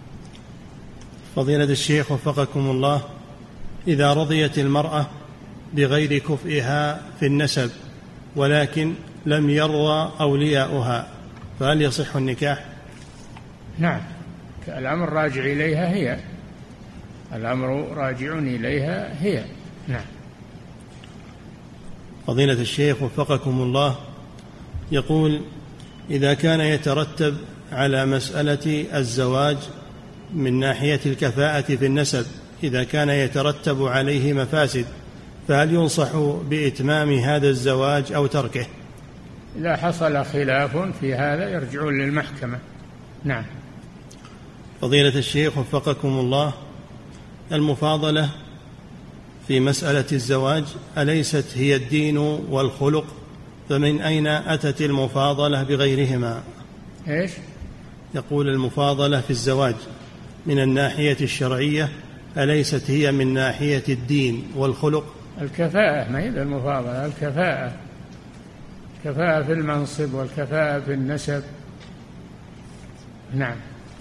فضيلة الشيخ وفقكم الله، إذا رضيت المرأة بغير كفئها في النسب ولكن لم يرضى أولياؤها فهل يصح النكاح؟ نعم، الأمر راجع إليها هي، الأمر راجع إليها هي. نعم. فضيلة الشيخ وفقكم الله، يقول: إذا كان يترتب على مسألة الزواج من ناحية الكفاءة في النسب، إذا كان يترتب عليه مفاسد، فهل ينصح بإتمام هذا الزواج أو تركه؟ إذا حصل خلاف في هذا يرجعون للمحكمة. نعم. فضيلة الشيخ وفقكم الله، المفاضلة في مسألة الزواج أليست هي الدين والخلق؟ فمن أين أتت المفاضلة بغيرهما؟ إيش؟ يقول: المفاضلة في الزواج من الناحية الشرعية أليست هي من ناحية الدين والخلق؟ الكفاءة، ما هي المفاضلة، الكفاءة، الكفاءة في المنصب والكفاءة في النسب. نعم.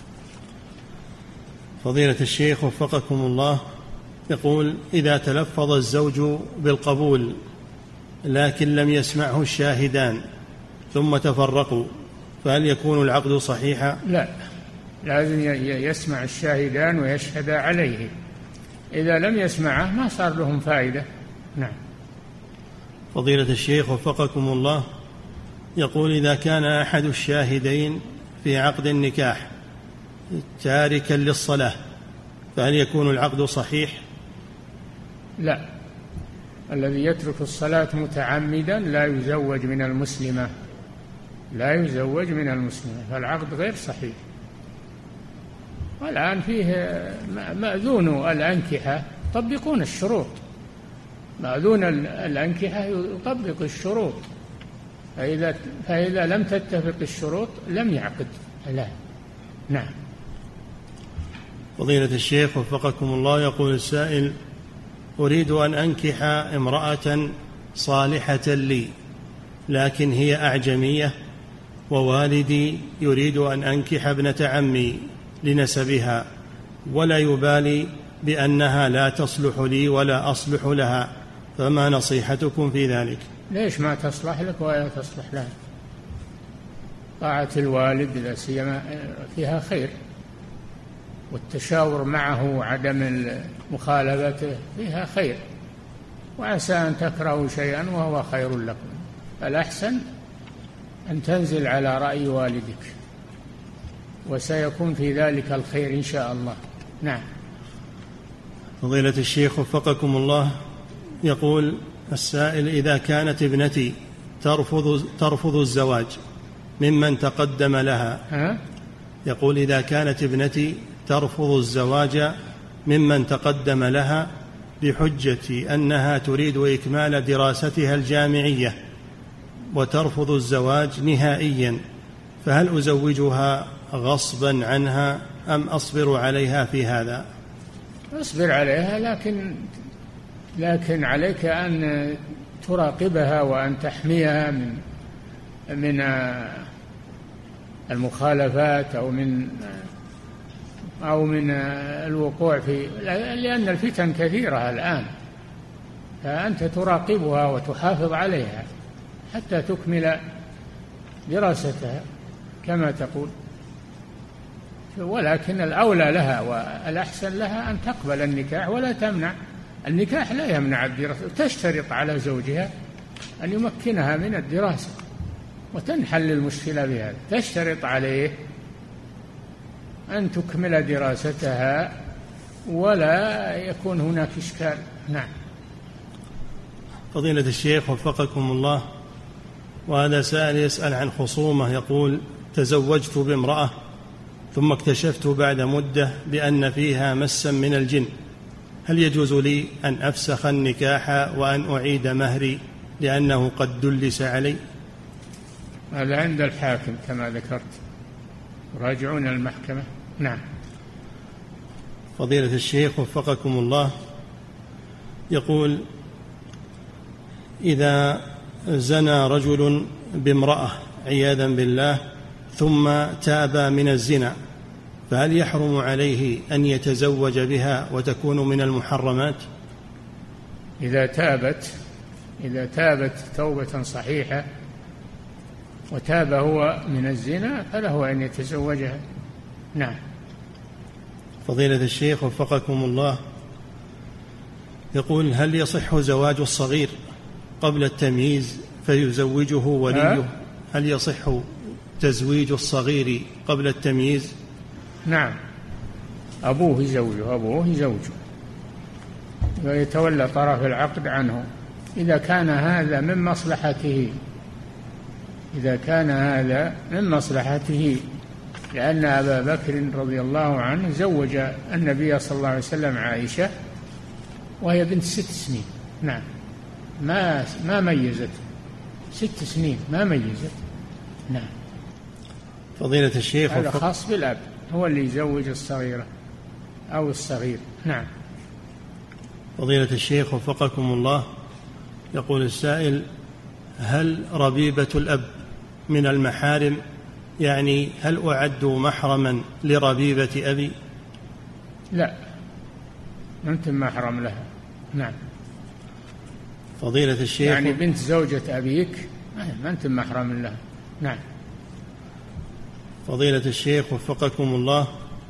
فضيلة الشيخ وفقكم الله، يقول: إذا تلفظ الزوج بالقبول لكن لم يسمعه الشاهدان ثم تفرقوا فهل يكون العقد صحيحا؟ لا، لازم يسمع الشاهدان ويشهد عليه، إذا لم يسمعه ما صار لهم فائدة. نعم. فضيلة الشيخ وفقكم الله، يقول: إذا كان أحد الشاهدين في عقد النكاح تاركا للصلاة فهل يكون العقد صحيح؟ لا، الذي يترك الصلاة متعمدا لا يزوج من المسلمة، لا يزوج من المسلمة، فالعقد غير صحيح. والآن فيه مأذون الأنكحة يطبقون الشروط، مأذون الأنكحة يطبق الشروط، فإذا, فإذا لم تتفق الشروط لم يعقد. لا. نعم. فضيلة الشيخ وفقكم الله، يقول السائل: أريد أن أنكح امرأة صالحة لي لكن هي أعجمية، ووالدي يريد أن أنكح ابنة عمي لنسبها ولا يبالي بأنها لا تصلح لي ولا أصلح لها، فما نصيحتكم في ذلك؟ ليش ما تصلح لك ولا تصلح لها؟ طاعة الوالد لا سيما فيها خير، والتشاور معه وعدم مخالفته فيها خير، وعسى أن تكرهوا شيئا وهو خير لكم، الأحسن أن تنزل على رأي والدك وسيكون في ذلك الخير إن شاء الله. نعم. فضيلة الشيخ وفقكم الله، يقول السائل: إذا كانت ابنتي ترفض, ترفض الزواج ممن تقدم لها، ها؟ يقول: إذا كانت ابنتي ترفض الزواج ممن تقدم لها بحجة أنها تريد إكمال دراستها الجامعية وترفض الزواج نهائيا، فهل أزوجها غصبا عنها أم أصبر عليها في هذا؟ اصبر عليها، لكن لكن عليك أن تراقبها وأن تحميها من من المخالفات أو من أو من الوقوع في، لأن الفتن كثيرة الآن، فأنت تراقبها وتحافظ عليها حتى تكمل دراستها كما تقول. ولكن الأولى لها والأحسن لها أن تقبل النكاح ولا تمنع. النكاح لا يمنع الدراسة، تشترط على زوجها أن يمكنها من الدراسة وتنحل المشكلة بهذا، تشترط عليه أن تكمل دراستها ولا يكون هناك إشكال. نعم. فضيلة الشيخ وفقكم الله، وهذا سائل يسأل عن خصومة، يقول: تزوجت بامرأة ثم اكتشفت بعد مدة بأن فيها مسا من الجن، هل يجوز لي أن أفسخ النكاح وأن أعيد مهري لأنه قد دلس علي؟ هذا عند الحاكم كما ذكرت، راجعون المحكمة. نعم. فضيلة الشيخ وفقكم الله، يقول: إذا زنى رجل بامرأة عياذا بالله ثم تاب من الزنا، فهل يحرم عليه أن يتزوج بها وتكون من المحرمات؟ إذا تابت إذا تابت توبة صحيحة وتاب هو من الزنا فله أن يتزوجها. نعم. فضيلة الشيخ وفقكم الله، يقول: هل يصح زواج الصغير قبل التمييز فيزوجه وليه؟ هل يصح تزويج الصغير قبل التمييز؟ نعم، أبوه يزوجه أبوه يزوجه ويتولى طرف العقد عنه إذا كان هذا من مصلحته إذا كان هذا من مصلحته لأن أبا بكر رضي الله عنه زوج النبي صلى الله عليه وسلم عائشة وهي بنت ست سنين. نعم، ما ما ميزت، ست سنين ما ميزت. نعم. فضيلة الشيخ، هذا خاص بالأب، هو اللي يزوج الصغيرة أو الصغير. نعم. فضيلة الشيخ وفقكم الله، يقول السائل: هل ربيبة الأب من المحارم؟ يعني هل أعد محرما لربيبة أبي؟ لا، ما أنت محرم لها. نعم. فضيلة الشيخ، يعني بنت زوجة أبيك ما أنت محرم لها. نعم. فضيلة الشيخ وفقكم الله،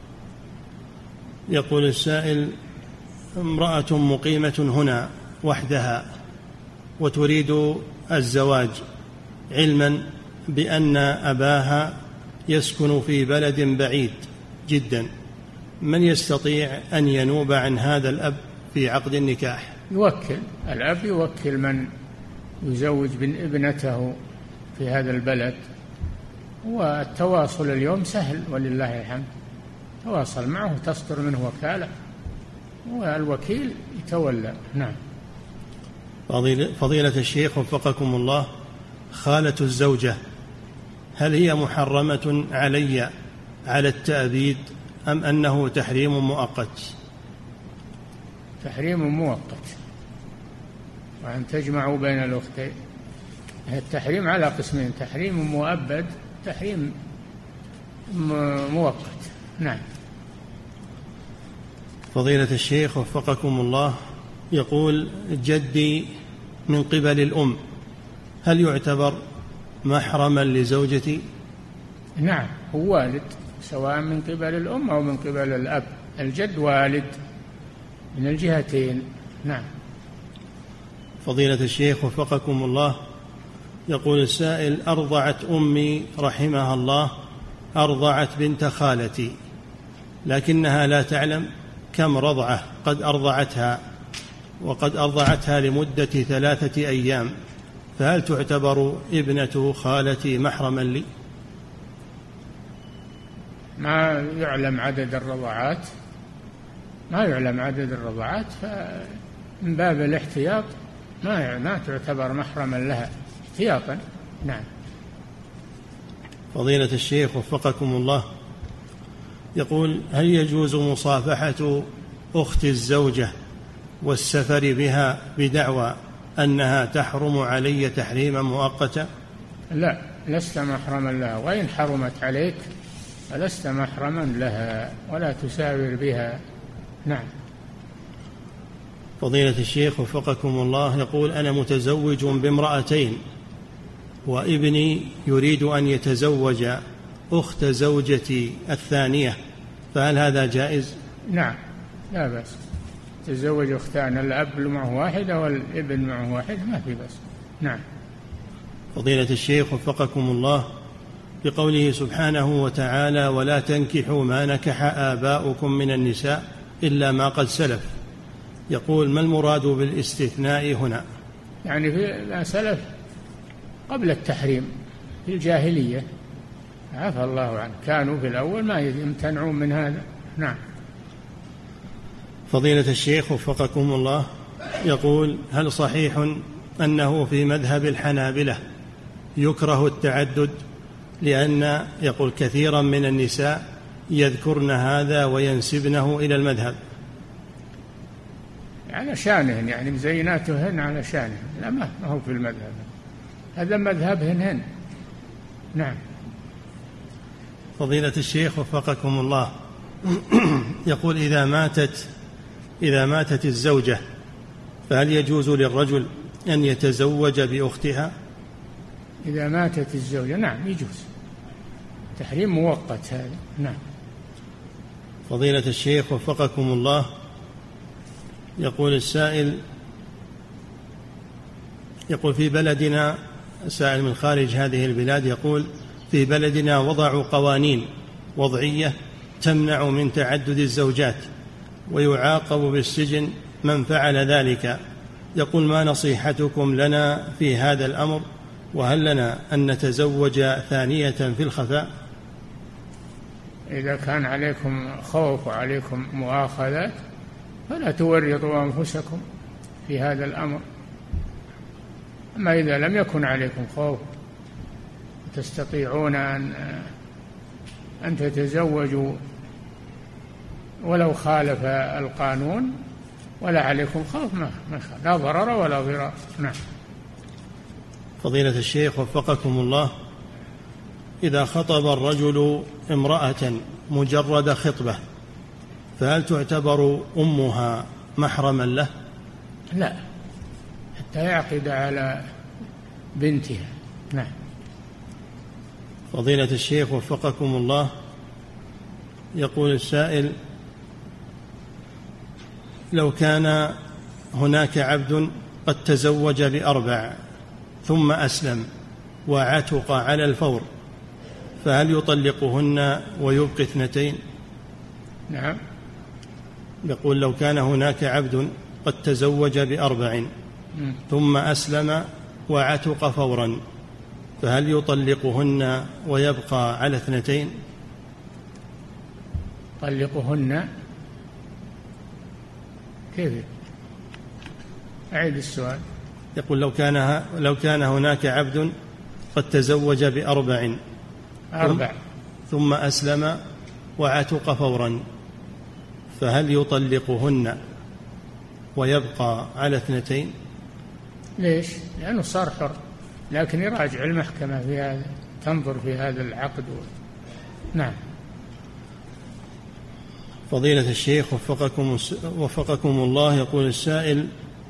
يقول السائل: امرأة مقيمة هنا وحدها وتريد الزواج علما بأن أباها يسكن في بلد بعيد جدا، من يستطيع أن ينوب عن هذا الأب في عقد النكاح؟ يوكل الأب، يوكل من يزوج ابنته في هذا البلد، والتواصل اليوم سهل ولله الحمد، تواصل معه تصدر منه وكالة والوكيل يتولى. نعم. فضيلة الشيخ وفقكم الله، خالة الزوجة هل هي محرمة علي على التأبيد أم أنه تحريم مؤقت؟ تحريم مؤقت، وأن تجمعوا بين الأختين. التحريم على قسمين: تحريم مؤبد، تحريم مؤقت. نعم. فضيلة الشيخ وفقكم الله، يقول: جدي من قبل الأم هل يعتبر محرما لزوجتي؟ نعم، هو والد سواء من قبل الأم أو من قبل الأب، الجد والد من الجهتين. نعم. فضيلة الشيخ وفقكم الله، يقول السائل: أرضعت أمي رحمها الله أرضعت بنت خالتي، لكنها لا تعلم كم رضعة قد أرضعتها، وقد أرضعتها لمدة ثلاثة أيام، فهل تعتبر ابنة خالتي محرما لي؟ ما يعلم عدد الرضعات، ما يعلم عدد الرضعات، فمن باب الاحتياط ما ما تعتبر محرما لها احتياطا. نعم. فضيلة الشيخ وفقكم الله، يقول: هل يجوز مصافحة أخت الزوجة والسفر بها بدعوى أنها تحرم علي تحريما مؤقتا؟ لا، لست محرما لها، وإن حرمت عليك فلست محرما لها ولا تسافر بها. نعم. فضيلة الشيخ وفقكم الله، يقول: أنا متزوج بامرأتين وابني يريد أن يتزوج أخت زوجتي الثانية، فهل هذا جائز؟ نعم، لا بأس. تزوج أختان، الأب معه واحدة والابن معه واحدة، ما في بأس. نعم. فضيلة الشيخ وفقكم الله، بقوله سبحانه وتعالى: ولا تنكحوا ما نكح آباؤكم من النساء إلا ما قد سلف، يقول: ما المراد بالاستثناء هنا؟ يعني في ما سلف قبل التحريم في الجاهلية، عفى الله عنه، كانوا في الأول ما يمتنعون من هذا. نعم. فضيلة الشيخ وفقكم الله، يقول: هل صحيح أنه في مذهب الحنابلة يكره التعدد، لأن يقول كثيرا من النساء يذكرن هذا وينسبنه إلى المذهب؟ على شانهن، يعني مزيناتهن على شانهن، لا ما هو في المذهب، هذا مذهبهن هن. نعم. فضيلة الشيخ وفقكم الله، يقول: إذا ماتت إذا ماتت الزوجة فهل يجوز للرجل أن يتزوج بأختها؟ إذا ماتت الزوجة نعم يجوز، تحريم مؤقت هذا. نعم. فضيلة الشيخ وفقكم الله، يقول السائل: يقول في بلدنا، سائل من خارج هذه البلاد، يقول: في بلدنا وضعوا قوانين وضعية تمنع من تعدد الزوجات ويعاقب بالسجن من فعل ذلك، يقول: ما نصيحتكم لنا في هذا الأمر، وهل لنا أن نتزوج ثانية في الخفاء؟ إذا كان عليكم خوف وعليكم مؤاخذات فلا تورطوا أنفسكم في هذا الأمر، أما إذا لم يكن عليكم خوف تستطيعون أن أن تتزوجوا ولو خالف القانون ولا عليكم خوف، ما لا ضرر ولا ضرار. نعم. فضيلة الشيخ وفقكم الله، إذا خطب الرجل امرأة مجرد خطبة فهل تعتبر أمها محرما له؟ لا، حتى يعقد على بنتها. نعم. فضيلة الشيخ وفقكم الله، يقول السائل: لو كان هناك عبد قد تزوج بأربع ثم أسلم وعتق على الفور، فهل يطلقهن ويبقي اثنتين؟ نعم. يقول: لو كان هناك عبد قد تزوج بأربع ثم أسلم وعتق فورا، فهل يطلقهن ويبقى على اثنتين؟ طلقهن كيف؟ أعيد السؤال. يقول: لو كان لو كان هناك عبد قد تزوج بأربع أربع ثم أسلم وعتق فورا، فهل يطلقهن ويبقى على اثنتين؟ ليش؟ لأنه صار حر، لكن يراجع المحكمة في هذا، تنظر في هذا العقد. نعم. فضيلة الشيخ وفقكم, وفقكم الله، يقول السائل: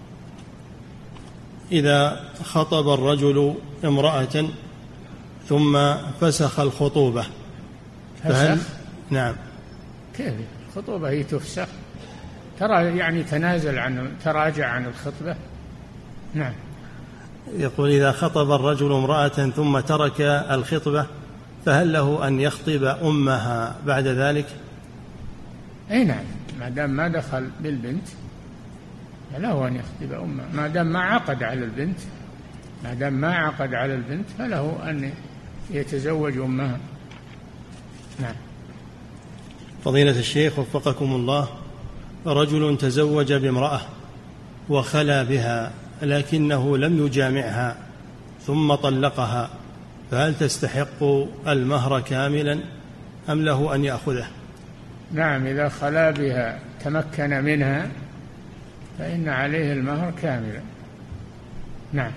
إذا خطب الرجل امرأة ثم فسخ الخطوبة فهل؟ فسخ؟ نعم. كيف الخطوبة هي تفسخ؟ ترى يعني تنازل عن تراجع عن الخطبة. نعم. يقول: إذا خطب الرجل امرأة ثم ترك الخطبة فهل له أن يخطب أمها بعد ذلك؟ أي نعم، ما دام ما دخل بالبنت فله أن يخطب أمها، ما دام ما عقد على البنت ما دام ما عقد على البنت فله أن يتزوج أمها. نعم. فضيلة الشيخ وفقكم الله، رجل تزوج بامرأة وخلا بها لكنه لم يجامعها ثم طلقها، فهل تستحق المهر كاملا أم له أن يأخذه؟ نعم، إذا خلا بها تمكن منها فإن عليه المهر كاملا. نعم.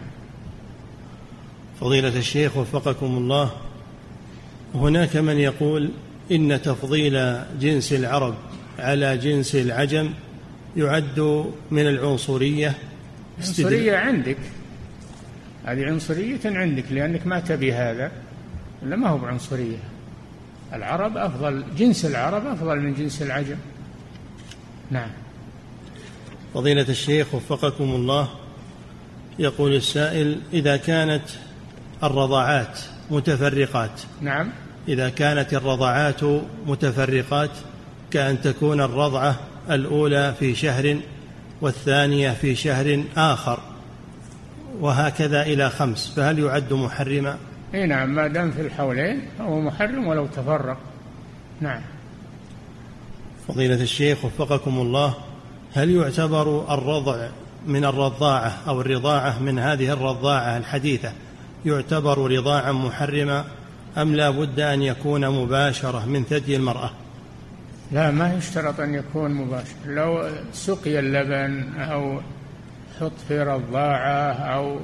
فضيلة الشيخ وفقكم الله، هناك من يقول إن تفضيل جنس العرب على جنس العجم يعد من العنصرية. عنصرية عندك، هذه عنصرية عندك لأنك ما تبي هذا، ولا ما هو بعنصرية. العرب أفضل، جنس العرب أفضل من جنس العجم. نعم. فضيلة الشيخ وفقكم الله، يقول السائل: إذا كانت الرضاعات متفرقات. نعم. إذا كانت الرضاعات متفرقات، كأن تكون الرضعة الأولى في شهر والثانية في شهر آخر وهكذا إلى خمس، فهل يعد محرما؟ إيه نعم، ما دام في الحولين هو محرم ولو تفرق. نعم. فضيلة الشيخ وفقكم الله، هل يعتبر الرضع من الرضاعة أو الرضاعة من هذه الرضاعة الحديثة يعتبر رضاعا محرما أم لا بد أن يكون مباشرة من ثدي المرأة؟ لا، ما يشترط أن يكون مباشر. لو سقي اللبن أو حط في رضاعة أو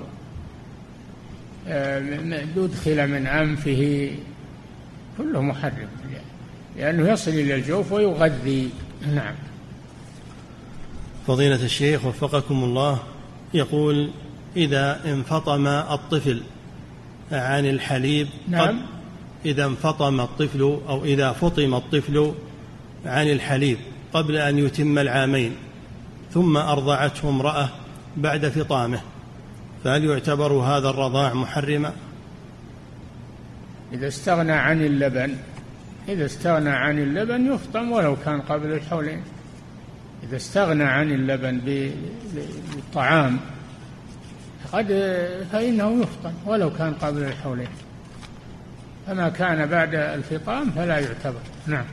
أدخل من أنفه كله محرم، لأنه يصل إلى الجوف ويغذي. نعم. فضيلة الشيخ وفقكم الله، يقول: إذا انفطم الطفل عن الحليب. نعم. إذا انفطم الطفل أو إذا فطم الطفل عن الحليب قبل أن يتم العامين ثم أرضعته امرأة بعد فطامه، فهل يعتبر هذا الرضاع محرما؟ إذا استغنى عن اللبن إذا استغنى عن اللبن يفطم ولو كان قبل الحولين. إذا استغنى عن اللبن بالطعام قد فإنه يفطم ولو كان قبل الحولين، فما كان بعد الفطام فلا يعتبر. نعم.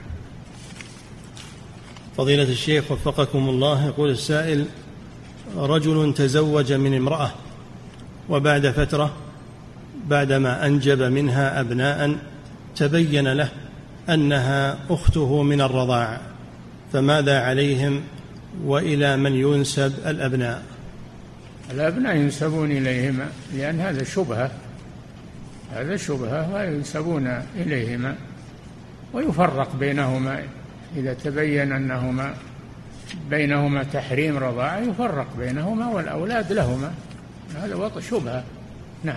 فضيلة الشيخ وفقكم الله، يقول السائل: رجل تزوج من امرأة وبعد فترة بعدما أنجب منها أبناء تبين له أنها أخته من الرضاعة، فماذا عليهم وإلى من ينسب الأبناء؟ الأبناء ينسبون إليهما، لأن هذا شبهة هذا شبهة وينسبون إليهما ويفرق بينهما. إذا تبين أنهما بينهما تحريم رضاعة يفرق بينهما والأولاد لهما، هذا وضع شبهة. نعم.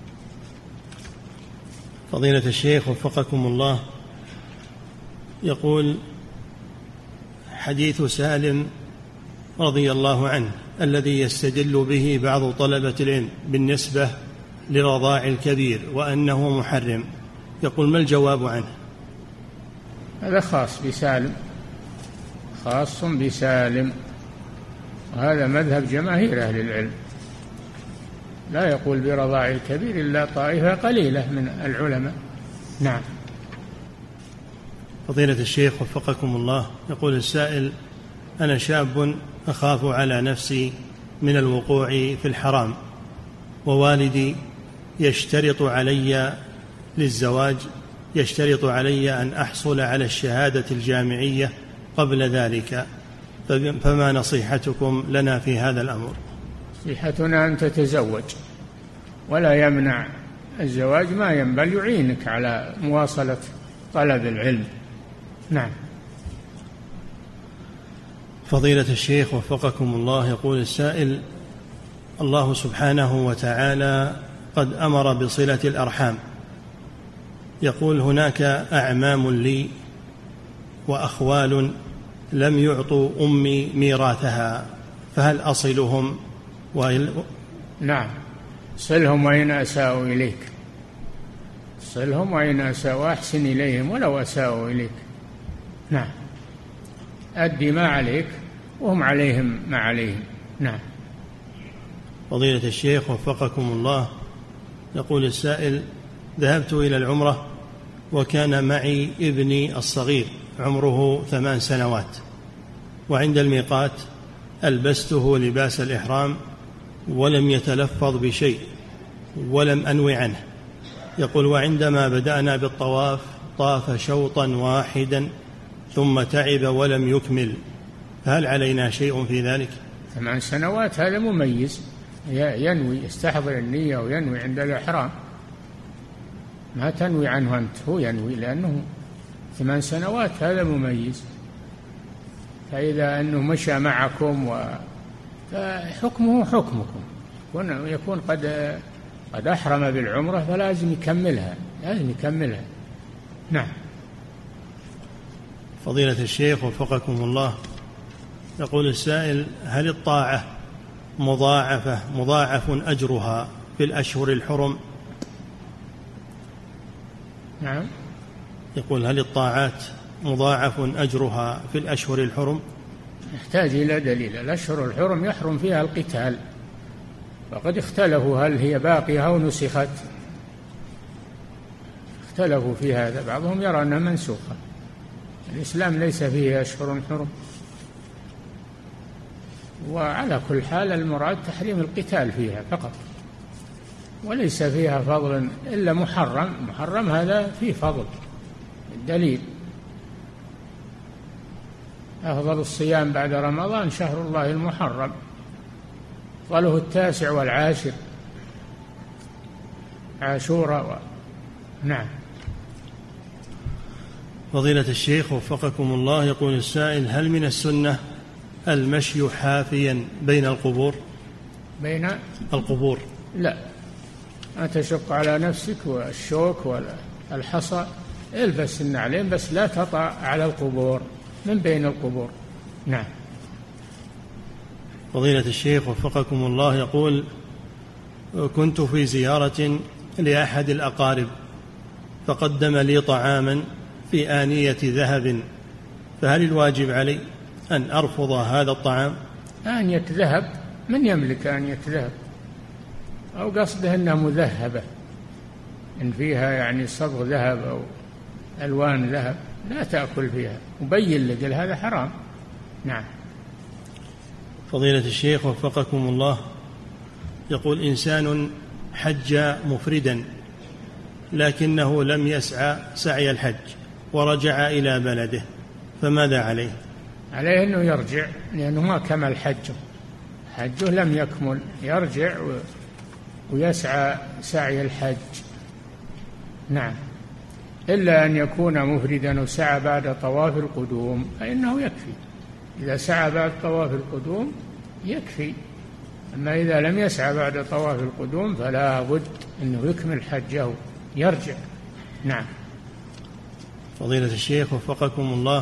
فضيلة الشيخ وفقكم الله، يقول: حديث سالم رضي الله عنه الذي يستدل به بعض طلبة العلم بالنسبة لرضاع الكبير وأنه محرم، يقول: ما الجواب عنه؟ هذا خاص بسالم، خاص بسالم، وهذا مذهب جماهير أهل العلم، لا يقول برضاع الكبير إلا طائفة قليلة من العلماء. نعم. فضيلة الشيخ وفقكم الله، يقول السائل: أنا شاب أخاف على نفسي من الوقوع في الحرام، ووالدي يشترط علي للزواج يشترط علي أن أحصل على الشهادة الجامعية قبل ذلك، فما نصيحتكم لنا في هذا الأمر؟ نصيحتنا أن تتزوج، ولا يمنع الزواج ما ينبغي، يعينك على مواصلة طلب العلم. نعم. فضيلة الشيخ وفقكم الله، يقول السائل: الله سبحانه وتعالى قد أمر بصلة الأرحام، يقول: هناك أعمام لي وأخوال لم يعطوا أمي ميراثها، فهل أصلهم؟ وإل... نعم، صلهم وإن أساءوا إليك، صلهم وإن أساءوا، وأحسن إليهم ولو أساءوا إليك. نعم، أدي ما عليك وهم عليهم ما عليهم. نعم. فضيلة الشيخ وفقكم الله، يقول السائل: ذهبت إلى العمرة وكان معي ابني الصغير عمره ثمان سنوات، وعند الميقات ألبسته لباس الإحرام ولم يتلفظ بشيء ولم أنوي عنه. يقول وعندما بدأنا بالطواف طاف شوطا واحدا ثم تعب ولم يكمل، فهل علينا شيء في ذلك؟ ثمان سنوات هذا مميز، ينوي، يستحضر النية وينوي عند الإحرام، ما تنوي عنه أنت، هو ينوي لأنه ثمان سنوات هذا مميز. فإذا أنه مشى معكم و... فحكمه حكمكم، يكون قد قد أحرم بالعمرة فلازم يكملها، لازم يكملها. نعم. فضيلة الشيخ وفقكم الله، يقول السائل: هل الطاعة مضاعفة مضاعف أجرها في الأشهر الحرم؟ نعم. يقول: هل الطاعات مضاعف أجرها في الأشهر الحرم؟ يحتاج إلى دليل. الأشهر الحرم يحرم فيها القتال، وقد اختلفوا هل هي باقية أو نسخت، اختلفوا في هذا، بعضهم يرى أنها منسوخة. الإسلام ليس فيه أشهر حرم، وعلى كل حال المراد تحريم القتال فيها فقط، وليس فيها فضل إلا محرم. محرم هذا فيه فضل، الدليل: أفضل الصيام بعد رمضان شهر الله المحرم، أفضله التاسع والعاشر، عاشوراء و... نعم. فضيلة الشيخ وفقكم الله، يقول السائل: هل من السنة المشي حافيا بين القبور؟ بين القبور؟ لا، ما تشق على نفسك والشوك والحصى، البس النعلين بس لا تطع على القبور، من بين القبور. نعم. فضيلة الشيخ وفقكم الله، يقول: كنت في زيارة لأحد الأقارب فقدم لي طعاما في آنية ذهب، فهل الواجب علي أن أرفض هذا الطعام؟ آنية ذهب؟ من يملك آنية ذهب؟ أو قصده أنها مذهبة، إن فيها يعني صبغ ذهب أو ألوان ذهب، لا تأكل فيها، مبين لك هذا حرام. نعم. فضيلة الشيخ وفقكم الله، يقول: إنسان حج مفردا لكنه لم يسعى سعي الحج ورجع إلى بلده، فماذا عليه؟ عليه أنه يرجع، لأنه ما كمل حجه، حجه لم يكمل، يرجع ويسعى سعي الحج. نعم. إلا أن يكون مفردا وسعى بعد طواف القدوم فإنه يكفي، إذا سعى بعد طواف القدوم يكفي، أما إذا لم يسعى بعد طواف القدوم فلا بد أنه يكمل حجه، يرجع. نعم. فضيلة الشيخ وفقكم الله،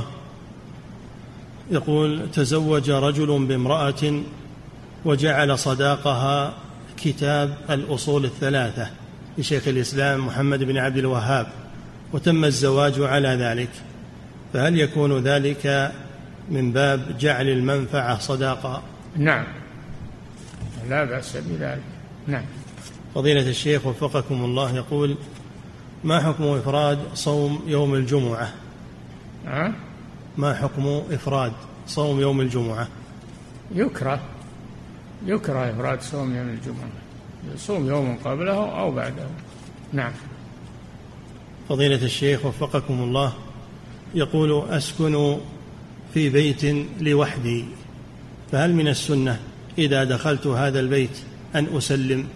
يقول: تزوج رجل بامرأة وجعل صداقها كتاب الأصول الثلاثة لشيخ الإسلام محمد بن عبد الوهاب، وتم الزواج على ذلك، فهل يكون ذلك من باب جعل المنفعة صداقة؟ نعم، لا بأس بذلك. نعم. فضيلة الشيخ وفقكم الله، يقول: ما حكم إفراد صوم يوم الجمعة؟ أه؟ ما حكم إفراد صوم يوم الجمعة؟ يكره، يكره إفراد صوم يوم الجمعة، يصوم يوم قبله أو بعده. نعم. فضيلة الشيخ وفقكم الله، يقول: أسكن في بيت لوحدي، فهل من السنة إذا دخلت هذا البيت أن أسلم؟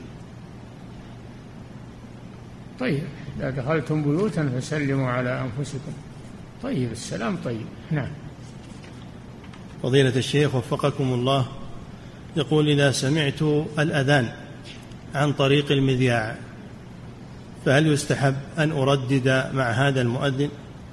طيب، إذا دخلتم بيوتا فسلموا على أنفسكم. طيب، السلام طيب. نعم. فضيلة الشيخ وفقكم الله، يقول: إذا سمعت الأذان عن طريق المذياع فهل يستحب أن أردد مع هذا المؤذن؟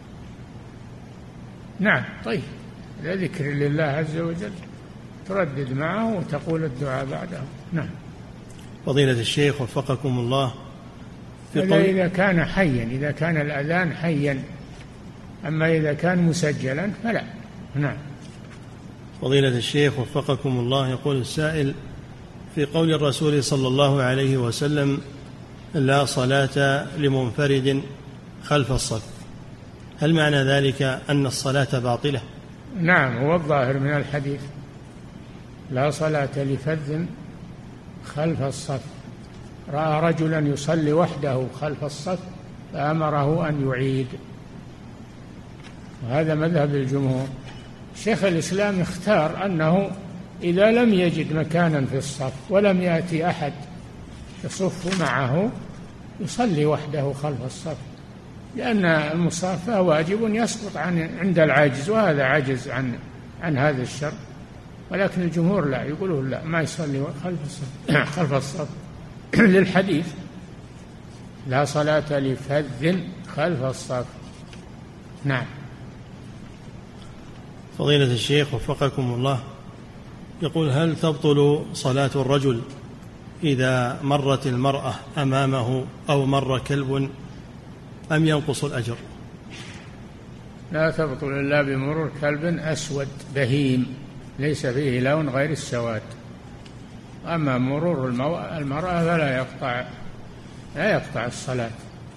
نعم. طيب، ذكر لله عز وجل تردد معه وتقول الدعاء بعده. نعم. فضيلة الشيخ وفقكم الله، إذا كان حيا، إذا كان الأذان حيا، أما إذا كان مسجلا فلا. نعم. فضيلة الشيخ وفقكم الله، يقول السائل: في قول الرسول صلى الله عليه وسلم: لا صلاة لمنفرد خلف الصف، هل معنى ذلك أن الصلاة باطلة؟ نعم، هو الظاهر من الحديث: لا صلاة لفذ خلف الصف. رأى رجلا يصلي وحده خلف الصف فأمره أن يعيد، وهذا مذهب الجمهور. شيخ الإسلام اختار أنه إذا لم يجد مكانا في الصف ولم يأتي أحد يصف معه يصلي وحده خلف الصف، لأن المصافة واجب يسقط عن عند العاجز، وهذا عجز عن عن هذا الشر. ولكن الجمهور لا، يقولون لا، ما يصلي خلف الصف خلف الصف للحديث: لا صلاة لفذ خلف الصف. نعم. فضيلة الشيخ وفقكم الله، يقول: هل تبطل صلاة الرجل إذا مرت المرأة أمامه أو مر كلب أم ينقص الأجر؟ لا تبطل إلا بمرور كلب أسود بهيم ليس فيه لون غير السواد. أما مرور المرأة فلا يقطع لا يقطع الصلاة.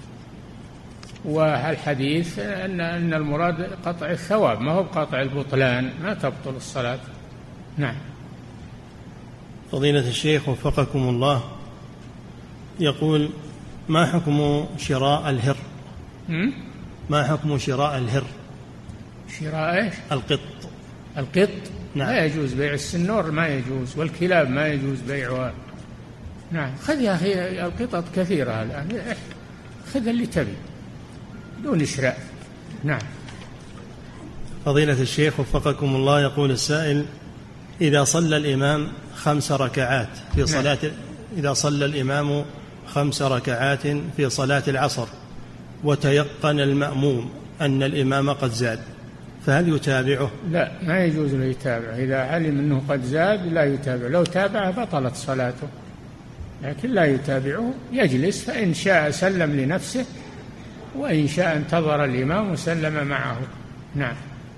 والحديث أن أن المراد قطع الثواب، ما هو بقطع البطلان، ما تبطل الصلاة. نعم. فضيلة الشيخ وفقكم الله، يقول: ما حكم شراء الهر؟ م? ما حكم شراء الهر؟ شراء ايش؟ القط. القط؟ نعم. لا يجوز بيع السنور، ما يجوز، والكلاب ما يجوز بيعها. نعم. خذ يا أخي، القطط كثيرة الآن، خذ اللي تبي دون شراء. نعم. فضيلة الشيخ وفقكم الله، يقول السائل: إذا صلى الإمام خمس ركعات في صلاة نعم. إذا صلى الإمام خمس ركعات في صلاة العصر وتيقن المأموم أن الإمام قد زاد، فهل يتابعه؟ لا، ما يجوز له يتابع. إذا علم أنه قد زاد لا يتابع، لو تابعه بطلت صلاته، لكن لا يتابعه، يجلس، فإن شاء سلم لنفسه وإن شاء انتظر الإمام وسلم معه. نعم.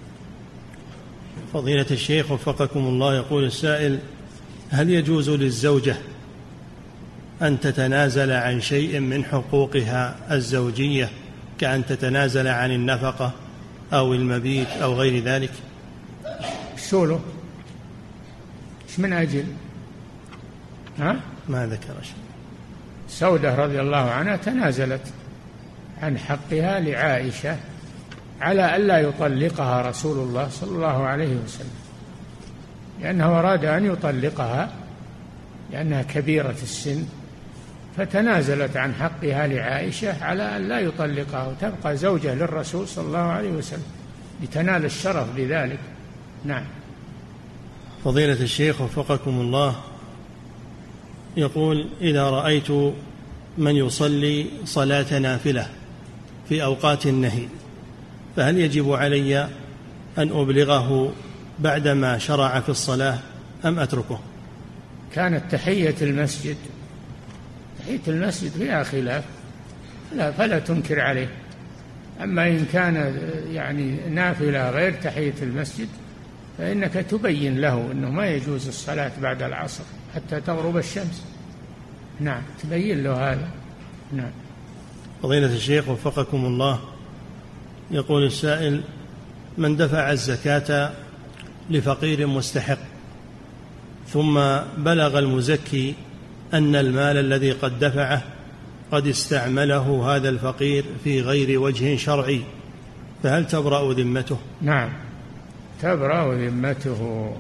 فضيلة الشيخ وفقكم الله، يقول السائل: هل يجوز للزوجة أن تتنازل عن شيء من حقوقها الزوجية، كأن تتنازل عن النفقة أو المبيت أو غير ذلك؟ شو إيش من أجل؟ ها؟ ما ذكر شيء. سودة رضي الله عنها تنازلت عن حقها لعائشة على ألا يطلقها رسول الله صلى الله عليه وسلم، لأنه أراد أن يطلقها لأنها كبيرة السن، فتنازلت عن حقها لعائشة على أن لا يطلقها وتبقى زوجة للرسول صلى الله عليه وسلم لتنال الشرف بذلك. نعم. فضيلة الشيخ وفقكم الله، يقول: إذا رأيت من يصلي صلاة نافلة في أوقات النهي فهل يجب علي أن أبلغه بعدما شرع في الصلاة أم أتركه؟ كانت تحية المسجد تحية المسجد فيها خلاف، لا فلا تنكر عليه. أما إن كان يعني نافلة غير تحية المسجد فإنك تبين له أنه ما يجوز الصلاة بعد العصر حتى تغرب الشمس. نعم، تبين له هذا. نعم. فضيلة الشيخ وفقكم الله، يقول السائل: من دفع الزكاة لفقير مستحق ثم بلغ المزكي أن المال الذي قد دفعه قد استعمله هذا الفقير في غير وجه شرعي، فهل تبرأ ذمته؟ نعم، تبرأ ذمته،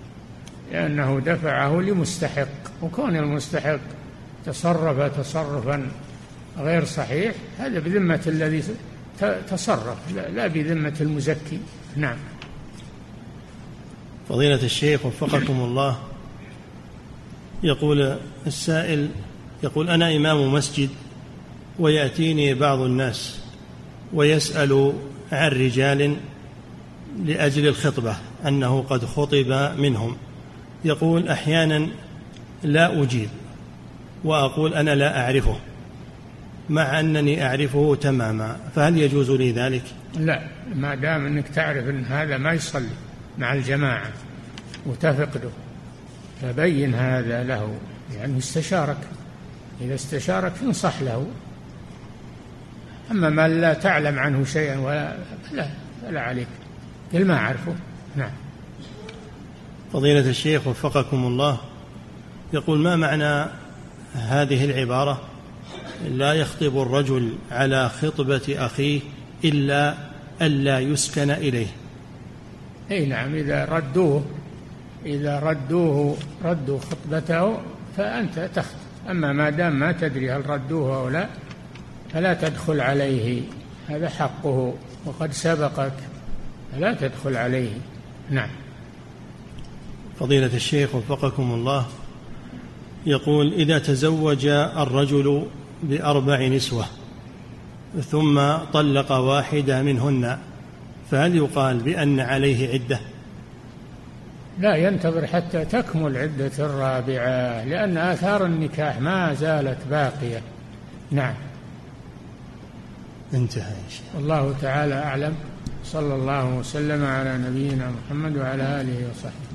لأنه دفعه لمستحق، وكون المستحق تصرف تصرفا غير صحيح هذا بذمة الذي تصرف، لا بذمة المزكي. نعم. فضيلة الشيخ وفقكم الله، يقول السائل: يقول: أنا إمام مسجد ويأتيني بعض الناس ويسأل عن رجال لأجل الخطبة أنه قد خطب منهم، يقول: أحيانا لا أجيب وأقول أنا لا أعرفه مع أنني أعرفه تماما، فهل يجوز لي ذلك؟ لا، ما دام أنك تعرف أن هذا ما يصلي مع الجماعة وتفقده فبين هذا له، لأنه استشارك، إذا استشارك فانصح له. أما ما لا تعلم عنه شيئا ولا لا, لا عليك، قل ما أعرفه. نعم. فضيلة الشيخ وفقكم الله، يقول: ما معنى هذه العبارة: لا يخطب الرجل على خطبة أخيه إلا ألا يسكن إليه؟ أي نعم، إذا ردوه إذا ردوه ردوا خطبته فأنت تخطب، أما ما دام ما تدري هل ردوه أو لا فلا تدخل عليه، هذا حقه وقد سبقك، فلا تدخل عليه. نعم. فضيلة الشيخ وفقكم الله، يقول: إذا تزوج الرجل بأربع نسوة ثم طلق واحدة منهن فهل يقال بأن عليه عدة؟ لا، ينتظر حتى تكمل عدة الرابعة، لأن آثار النكاح ما زالت باقية. نعم. انتهى. الله تعالى أعلم. صلى الله وسلم على نبينا محمد وعلى آله وصحبه.